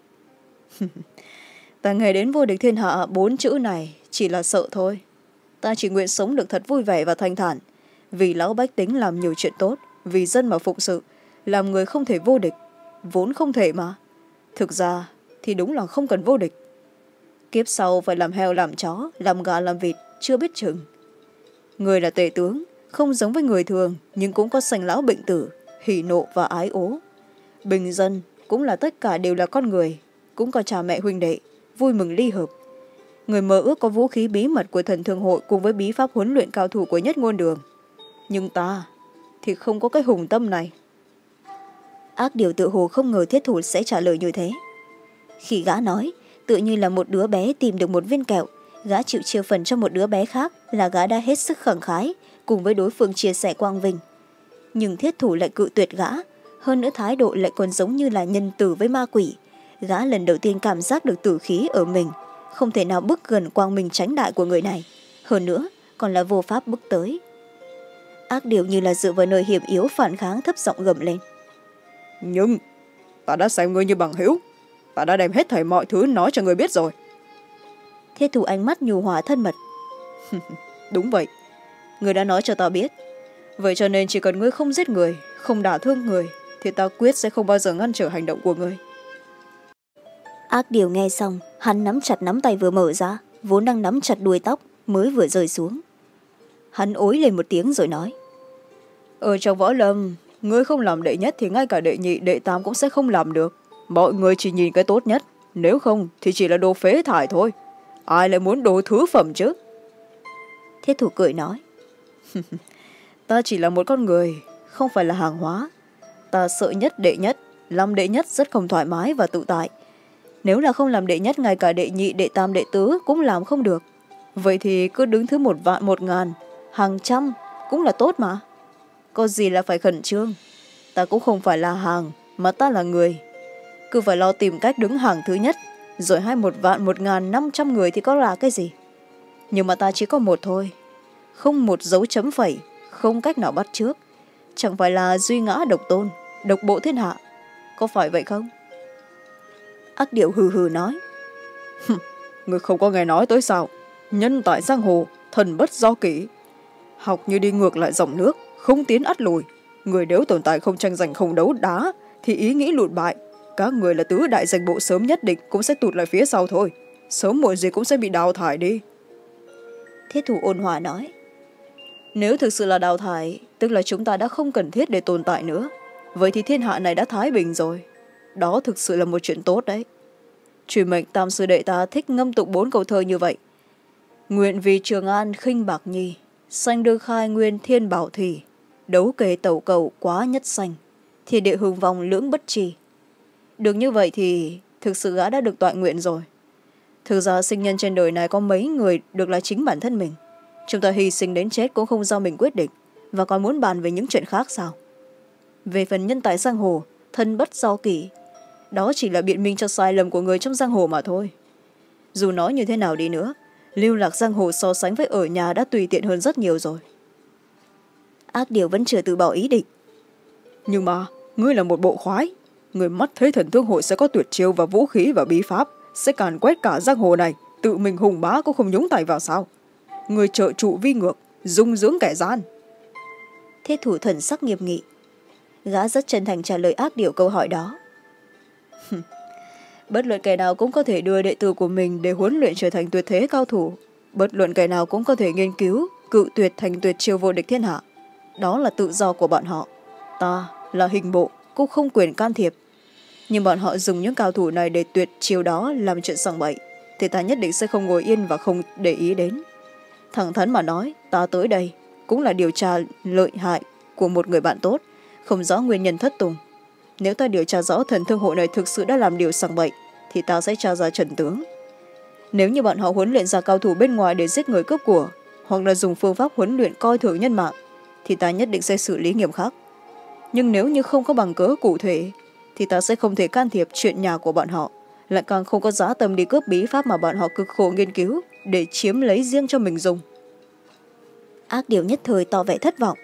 Ta nghe đến vô địch thiên hạ bốn chữ này chỉ là sợ thôi. Ta chỉ nguyện sống được thật vui vẻ và thanh thản, vì lão bách tính làm nhiều chuyện tốt, vì dân mà phụng sự, làm người không thể vô địch, vốn không thể mà. Thực ra thì đúng là không cần vô địch. Kiếp sau phải làm heo làm chó, làm gà làm vịt, chưa biết chừng. Người là tể tướng, không giống với người thường, nhưng cũng có sanh lão bệnh tử, hỉ nộ và ái ố. Bình dân cũng là tất cả đều là con người, cũng có cha mẹ huynh đệ, vui mừng ly hợp. Người mơ ước có vũ khí bí mật của thần thương hội cùng với bí pháp huấn luyện cao thủ của nhất ngôn đường. Nhưng ta thì không có cái hùng tâm này. Ác điều tự hồ không ngờ Thiết Thủ sẽ trả lời như thế. Khi gã nói, tự như là một đứa bé tìm được một viên kẹo, gã chịu chia phần cho một đứa bé khác là gã đã hết sức khẳng khái, cùng với đối phương chia sẻ quang vinh. Nhưng Thiết Thủ lại cự tuyệt gã, hơn nữa thái độ lại còn giống như là nhân tử với ma quỷ. Gã lần đầu tiên cảm giác được tử khí ở mình, không thể nào bước gần quang minh tránh đại của người này, hơn nữa còn là vô pháp bước tới. Ác điều như là dựa vào nơi hiểm yếu phản kháng, thấp giọng gầm lên. Nhưng ta đã xem ngươi như bằng hữu, ta đã đem hết thảy mọi thứ nói cho ngươi biết rồi. Thiết Thủ ánh mắt nhu hòa thân mật. Đúng vậy, ngươi đã nói cho ta biết. Vậy cho nên chỉ cần ngươi không giết người, không đả thương người, thì ta quyết sẽ không bao giờ ngăn trở hành động của ngươi. Ác điều nghe xong, hắn nắm chặt nắm tay vừa mở ra, vốn đang nắm chặt đuôi tóc mới vừa rơi xuống. Hắn ối lên một tiếng rồi nói. Ở trong võ lâm, ngươi không làm đệ nhất thì ngay cả đệ nhị, đệ tam cũng sẽ không làm được. Mọi người chỉ nhìn cái tốt nhất, nếu không thì chỉ là đồ phế thải thôi. Ai lại muốn đồ thứ phẩm chứ? Thiết Thủ cười nói. Ta chỉ là một con người, không phải là hàng hóa. Ta sợ nhất đệ nhất, làm đệ nhất rất không thoải mái và tự tại. Nếu là không làm đệ nhất, ngay cả đệ nhị, đệ tam, đệ tứ cũng làm không được. Vậy thì cứ đứng thứ một vạn, một ngàn, hàng trăm cũng là tốt mà. Có gì là phải khẩn trương. Ta cũng không phải là hàng, mà ta là người. Cứ phải lo tìm cách đứng hàng thứ nhất, rồi hai một vạn, một ngàn, năm trăm người thì có là cái gì. Nhưng mà ta chỉ có một thôi. Không một dấu chấm phẩy, không cách nào bắt trước. Chẳng phải là duy ngã độc tôn, độc bộ thiên hạ. Có phải vậy không? Ác điệu hừ hừ nói. Người không có nghe nói tới sao? Nhân tại giang hồ, thần bất do kỷ. Học như đi ngược lại dòng nước, không tiến ắt lùi. Người nếu tồn tại không tranh giành, không đấu đá, thì ý nghĩ lụt bại. Các người là tứ đại danh bộ sớm nhất định cũng sẽ tụt lại phía sau thôi. Sớm muộn gì cũng sẽ bị đào thải đi. Thiết Thủ ôn hòa nói. Nếu thực sự là đào thải, tức là chúng ta đã không cần thiết để tồn tại nữa. Vậy thì thiên hạ này đã thái bình rồi. Đó thực sự là một chuyện tốt đấy. Truy mệnh tam sư đệ ta thích ngâm tụng bốn câu thơ như vậy. Nguyện vì Trường An khinh bạc nhi, sanh đương khai nguyên thiên bảo thủy, đấu kề tẩu cầu quá nhất sanh, thì địa hương vong lưỡng bất trì. Được như vậy thì thực sự gã đã được tọa nguyện rồi. Thực ra sinh nhân trên đời này có mấy người được là chính bản thân mình. Chúng ta hy sinh đến chết cũng không do mình quyết định, và còn muốn bàn về những chuyện khác sao? Về phần nhân tài giang hồ, thân bất do kỷ, đó chỉ là biện minh cho sai lầm của người trong giang hồ mà thôi. Dù nói như thế nào đi nữa, lưu lạc giang hồ so sánh với ở nhà đã tùy tiện hơn rất nhiều rồi. Ác điều vẫn chưa từ bỏ ý định. Nhưng mà, ngươi là một bộ khoái. Người mắt thấy thần thương hội sẽ có tuyệt chiêu và vũ khí và bí pháp, sẽ càn quét cả giang hồ này, tự mình hùng bá cũng không nhúng tay vào sao? Người trợ trụ vi ngược, dung dưỡng kẻ gian. Thiết Thủ thần sắc nghiêm nghị. Gã rất chân thành trả lời ác điều câu hỏi đó. Bất luận kẻ nào cũng có thể đưa đệ tử của mình để huấn luyện trở thành tuyệt thế cao thủ. Bất luận kẻ nào cũng có thể nghiên cứu, cự tuyệt thành tuyệt chiêu vô địch thiên hạ. Đó là tự do của bọn họ. Ta là hình bộ, cũng không quyền can thiệp. Nhưng bọn họ dùng những cao thủ này để tuyệt chiêu đó làm chuyện sằng bậy, thì ta nhất định sẽ không ngồi yên và không để ý đến. Thẳng thắn mà nói, ta tới đây cũng là điều tra lợi hại của một người bạn tốt, không rõ nguyên nhân thất tùng. Nếu ta điều tra rõ thần thương hội này thực sự đã làm điều sằng bậy, thì ta sẽ tra ra trần tướng. Nếu như bọn họ huấn luyện ra cao thủ bên ngoài để giết người cướp của, hoặc là dùng phương pháp huấn luyện coi thường nhân mạng, thì ta nhất định sẽ xử lý nghiêm khắc. Nhưng nếu như không có bằng cớ cụ thể, thì ta sẽ không thể can thiệp chuyện nhà của bọn họ, lại càng không có dã tâm đi cướp bí pháp mà bọn họ cực khổ nghiên cứu để chiếm lấy riêng cho mình dùng. Ác điều nhất thời tỏ vẻ thất vọng.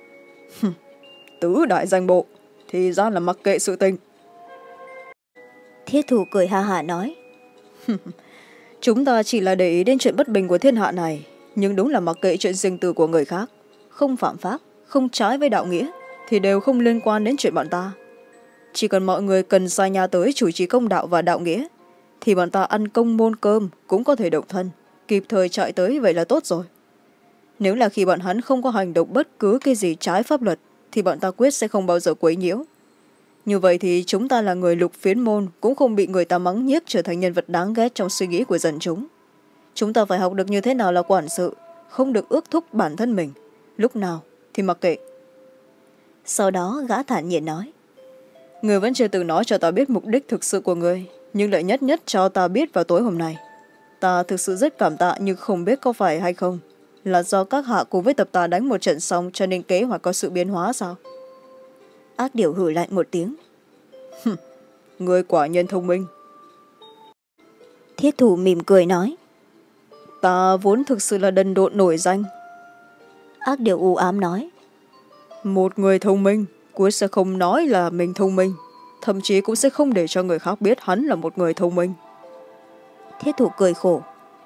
Tứ đại danh bộ thì ra là mặc kệ sự tình. Thiết thủ cười ha hả nói. Chúng ta chỉ là để ý đến chuyện bất bình của thiên hạ này, nhưng đúng là mặc kệ chuyện riêng tư của người khác, không phạm pháp, không trái với đạo nghĩa thì đều không liên quan đến chuyện bọn ta. Chỉ cần mọi người cần sai nhà tới chủ trì công đạo và đạo nghĩa thì bọn ta ăn công môn cơm cũng có thể động thân, kịp thời chạy tới, vậy là tốt rồi. Nếu là khi bọn hắn không có hành động bất cứ cái gì trái pháp luật thì bọn ta quyết sẽ không bao giờ quấy nhiễu. Như vậy thì chúng ta là người lục phiến môn cũng không bị người ta mắng nhiếc trở thành nhân vật đáng ghét trong suy nghĩ của dân chúng. Chúng ta phải học được như thế nào là quản sự, không được ước thúc bản thân mình, lúc nào thì mặc kệ. Sau đó gã thản nhiên nói. Người vẫn chưa từng nói cho ta biết mục đích thực sự của người, nhưng lại nhất nhất cho ta biết vào tối hôm nay. Ta thực sự rất cảm tạ, nhưng không biết có phải hay không là do các hạ cùng với tập ta đánh một trận xong cho nên kế hoạch có sự biến hóa sao? Ác điều hử lạnh một tiếng. Người quả nhân thông minh. Thiết thủ mỉm cười nói. Ta vốn thực sự là đần độn nổi danh. Ác điều u ám nói. Một người thông minh quyết sẽ không nói là mình thông minh, thậm chí cũng sẽ không để cho người khác biết hắn là một người thông minh. Thiết thủ cười khổ.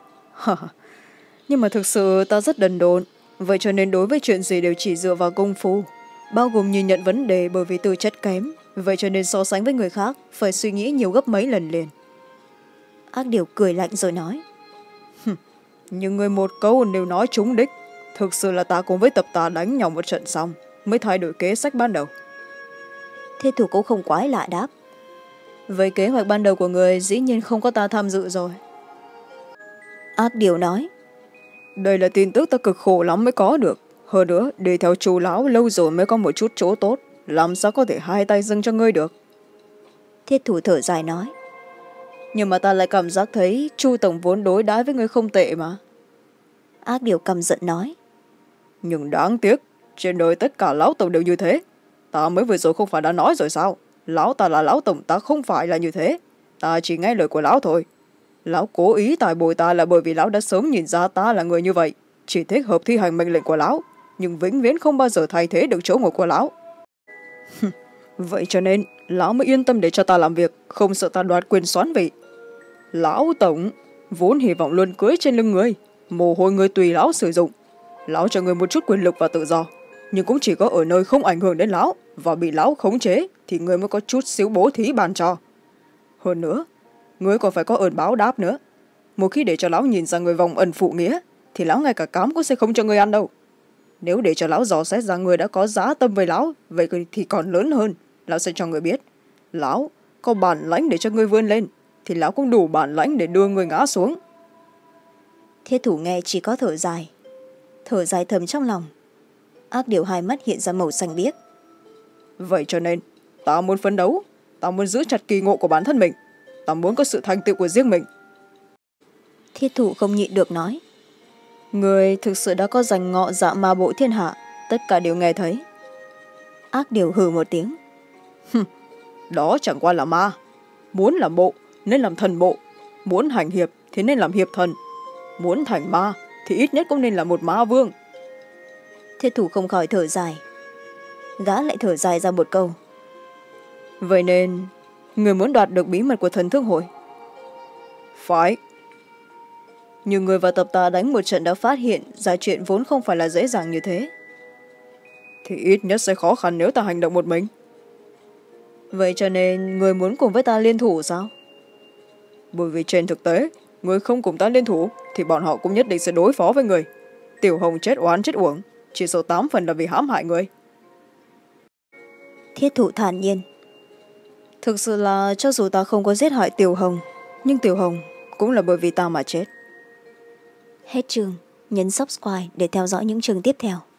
Nhưng mà thực sự ta rất đần độn, vậy cho nên đối với chuyện gì đều chỉ dựa vào công phu, bao gồm nhìn nhận vấn đề bởi vì tư chất kém, vậy cho nên so sánh với người khác phải suy nghĩ nhiều gấp mấy lần liền. Ác điều cười lạnh rồi nói. Nhưng người một câu đều nói trúng đích, thực sự là ta cùng với tập ta đánh nhau một trận xong mới thay đổi kế sách ban đầu. Thiết thủ cũng không quái lạ đáp. Với kế hoạch ban đầu của người dĩ nhiên không có ta tham dự rồi. Ác điều nói. Đây là tin tức ta cực khổ lắm mới có được. Hơn nữa, đi theo chú lão lâu rồi mới có một chút chỗ tốt, làm sao có thể hai tay dâng cho ngươi được. Thiết thủ thở dài nói. Nhưng mà ta lại cảm giác thấy Chu tổng vốn đối đãi với ngươi không tệ mà. Ác điều căm giận nói. Nhưng đáng tiếc, trên đời tất cả lão tổng đều như thế. Ta mới vừa rồi không phải đã nói rồi sao? Lão ta là lão tổng, ta không phải là như thế. Ta chỉ nghe lời của lão thôi. Lão cố ý tài bồi ta là bởi vì lão đã sớm nhìn ra ta là người như vậy, chỉ thích hợp thi hành mệnh lệnh của lão, nhưng vĩnh viễn không bao giờ thay thế được chỗ ngồi của lão. Vậy cho nên lão mới yên tâm để cho ta làm việc, không sợ ta đoạt quyền soán vị. Lão tổng vốn hy vọng luôn cưới trên lưng người, mồ hôi người tùy lão sử dụng. Lão cho người một chút quyền lực và tự do, nhưng cũng chỉ có ở nơi không ảnh hưởng đến lão và bị lão khống chế thì người mới có chút xíu bố thí bàn cho. Hơn nữa, người còn phải có ơn báo đáp nữa. Một khi để cho lão nhìn ra người vòng ẩn phụ nghĩa thì lão ngay cả cám cũng sẽ không cho người ăn đâu. Nếu để cho lão dò xét ra người đã có dã tâm với lão, vậy thì còn lớn hơn, lão sẽ cho người biết lão có bản lãnh để cho người vươn lên thì lão cũng đủ bản lãnh để đưa người ngã xuống. Thiết thủ nghe chỉ có thở dài, thở dài thầm trong lòng. Ác điều hai mắt hiện ra màu xanh biếc. Vậy cho nên ta muốn phấn đấu, ta muốn giữ chặt kỳ ngộ của bản thân mình, ta muốn có sự thành tựu của riêng mình. Thiết thủ không nhịn được nói. Người thực sự đã có dành ngọ dạ ma bộ thiên hạ, tất cả đều nghe thấy. Ác điều hừ một tiếng. Đó chẳng qua là ma. Muốn làm bộ nên làm thần bộ, muốn hành hiệp thì nên làm hiệp thần, muốn thành ma thì ít nhất cũng nên là một ma vương. Thiết thủ không khỏi thở dài. Gã lại thở dài ra một câu. Vậy nên người muốn đoạt được bí mật của thần thương hội? Phải. Nhưng người và tập ta đánh một trận đã phát hiện ra chuyện vốn không phải là dễ dàng như thế. Thì ít nhất sẽ khó khăn nếu ta hành động một mình. Vậy cho nên người muốn cùng với ta liên thủ sao? Bởi vì trên thực tế, người không cùng ta liên thủ thì bọn họ cũng nhất định sẽ đối phó với người. Tiểu Hồng chết oán chết uổng, chỉ số tám phần là vì hãm hại người. Thiết thủ thản nhiên. Thực sự là cho dù ta không có giết hại Tiểu Hồng, nhưng Tiểu Hồng cũng là bởi vì ta mà chết. Hết chương, nhấn subscribe để theo dõi những chương tiếp theo.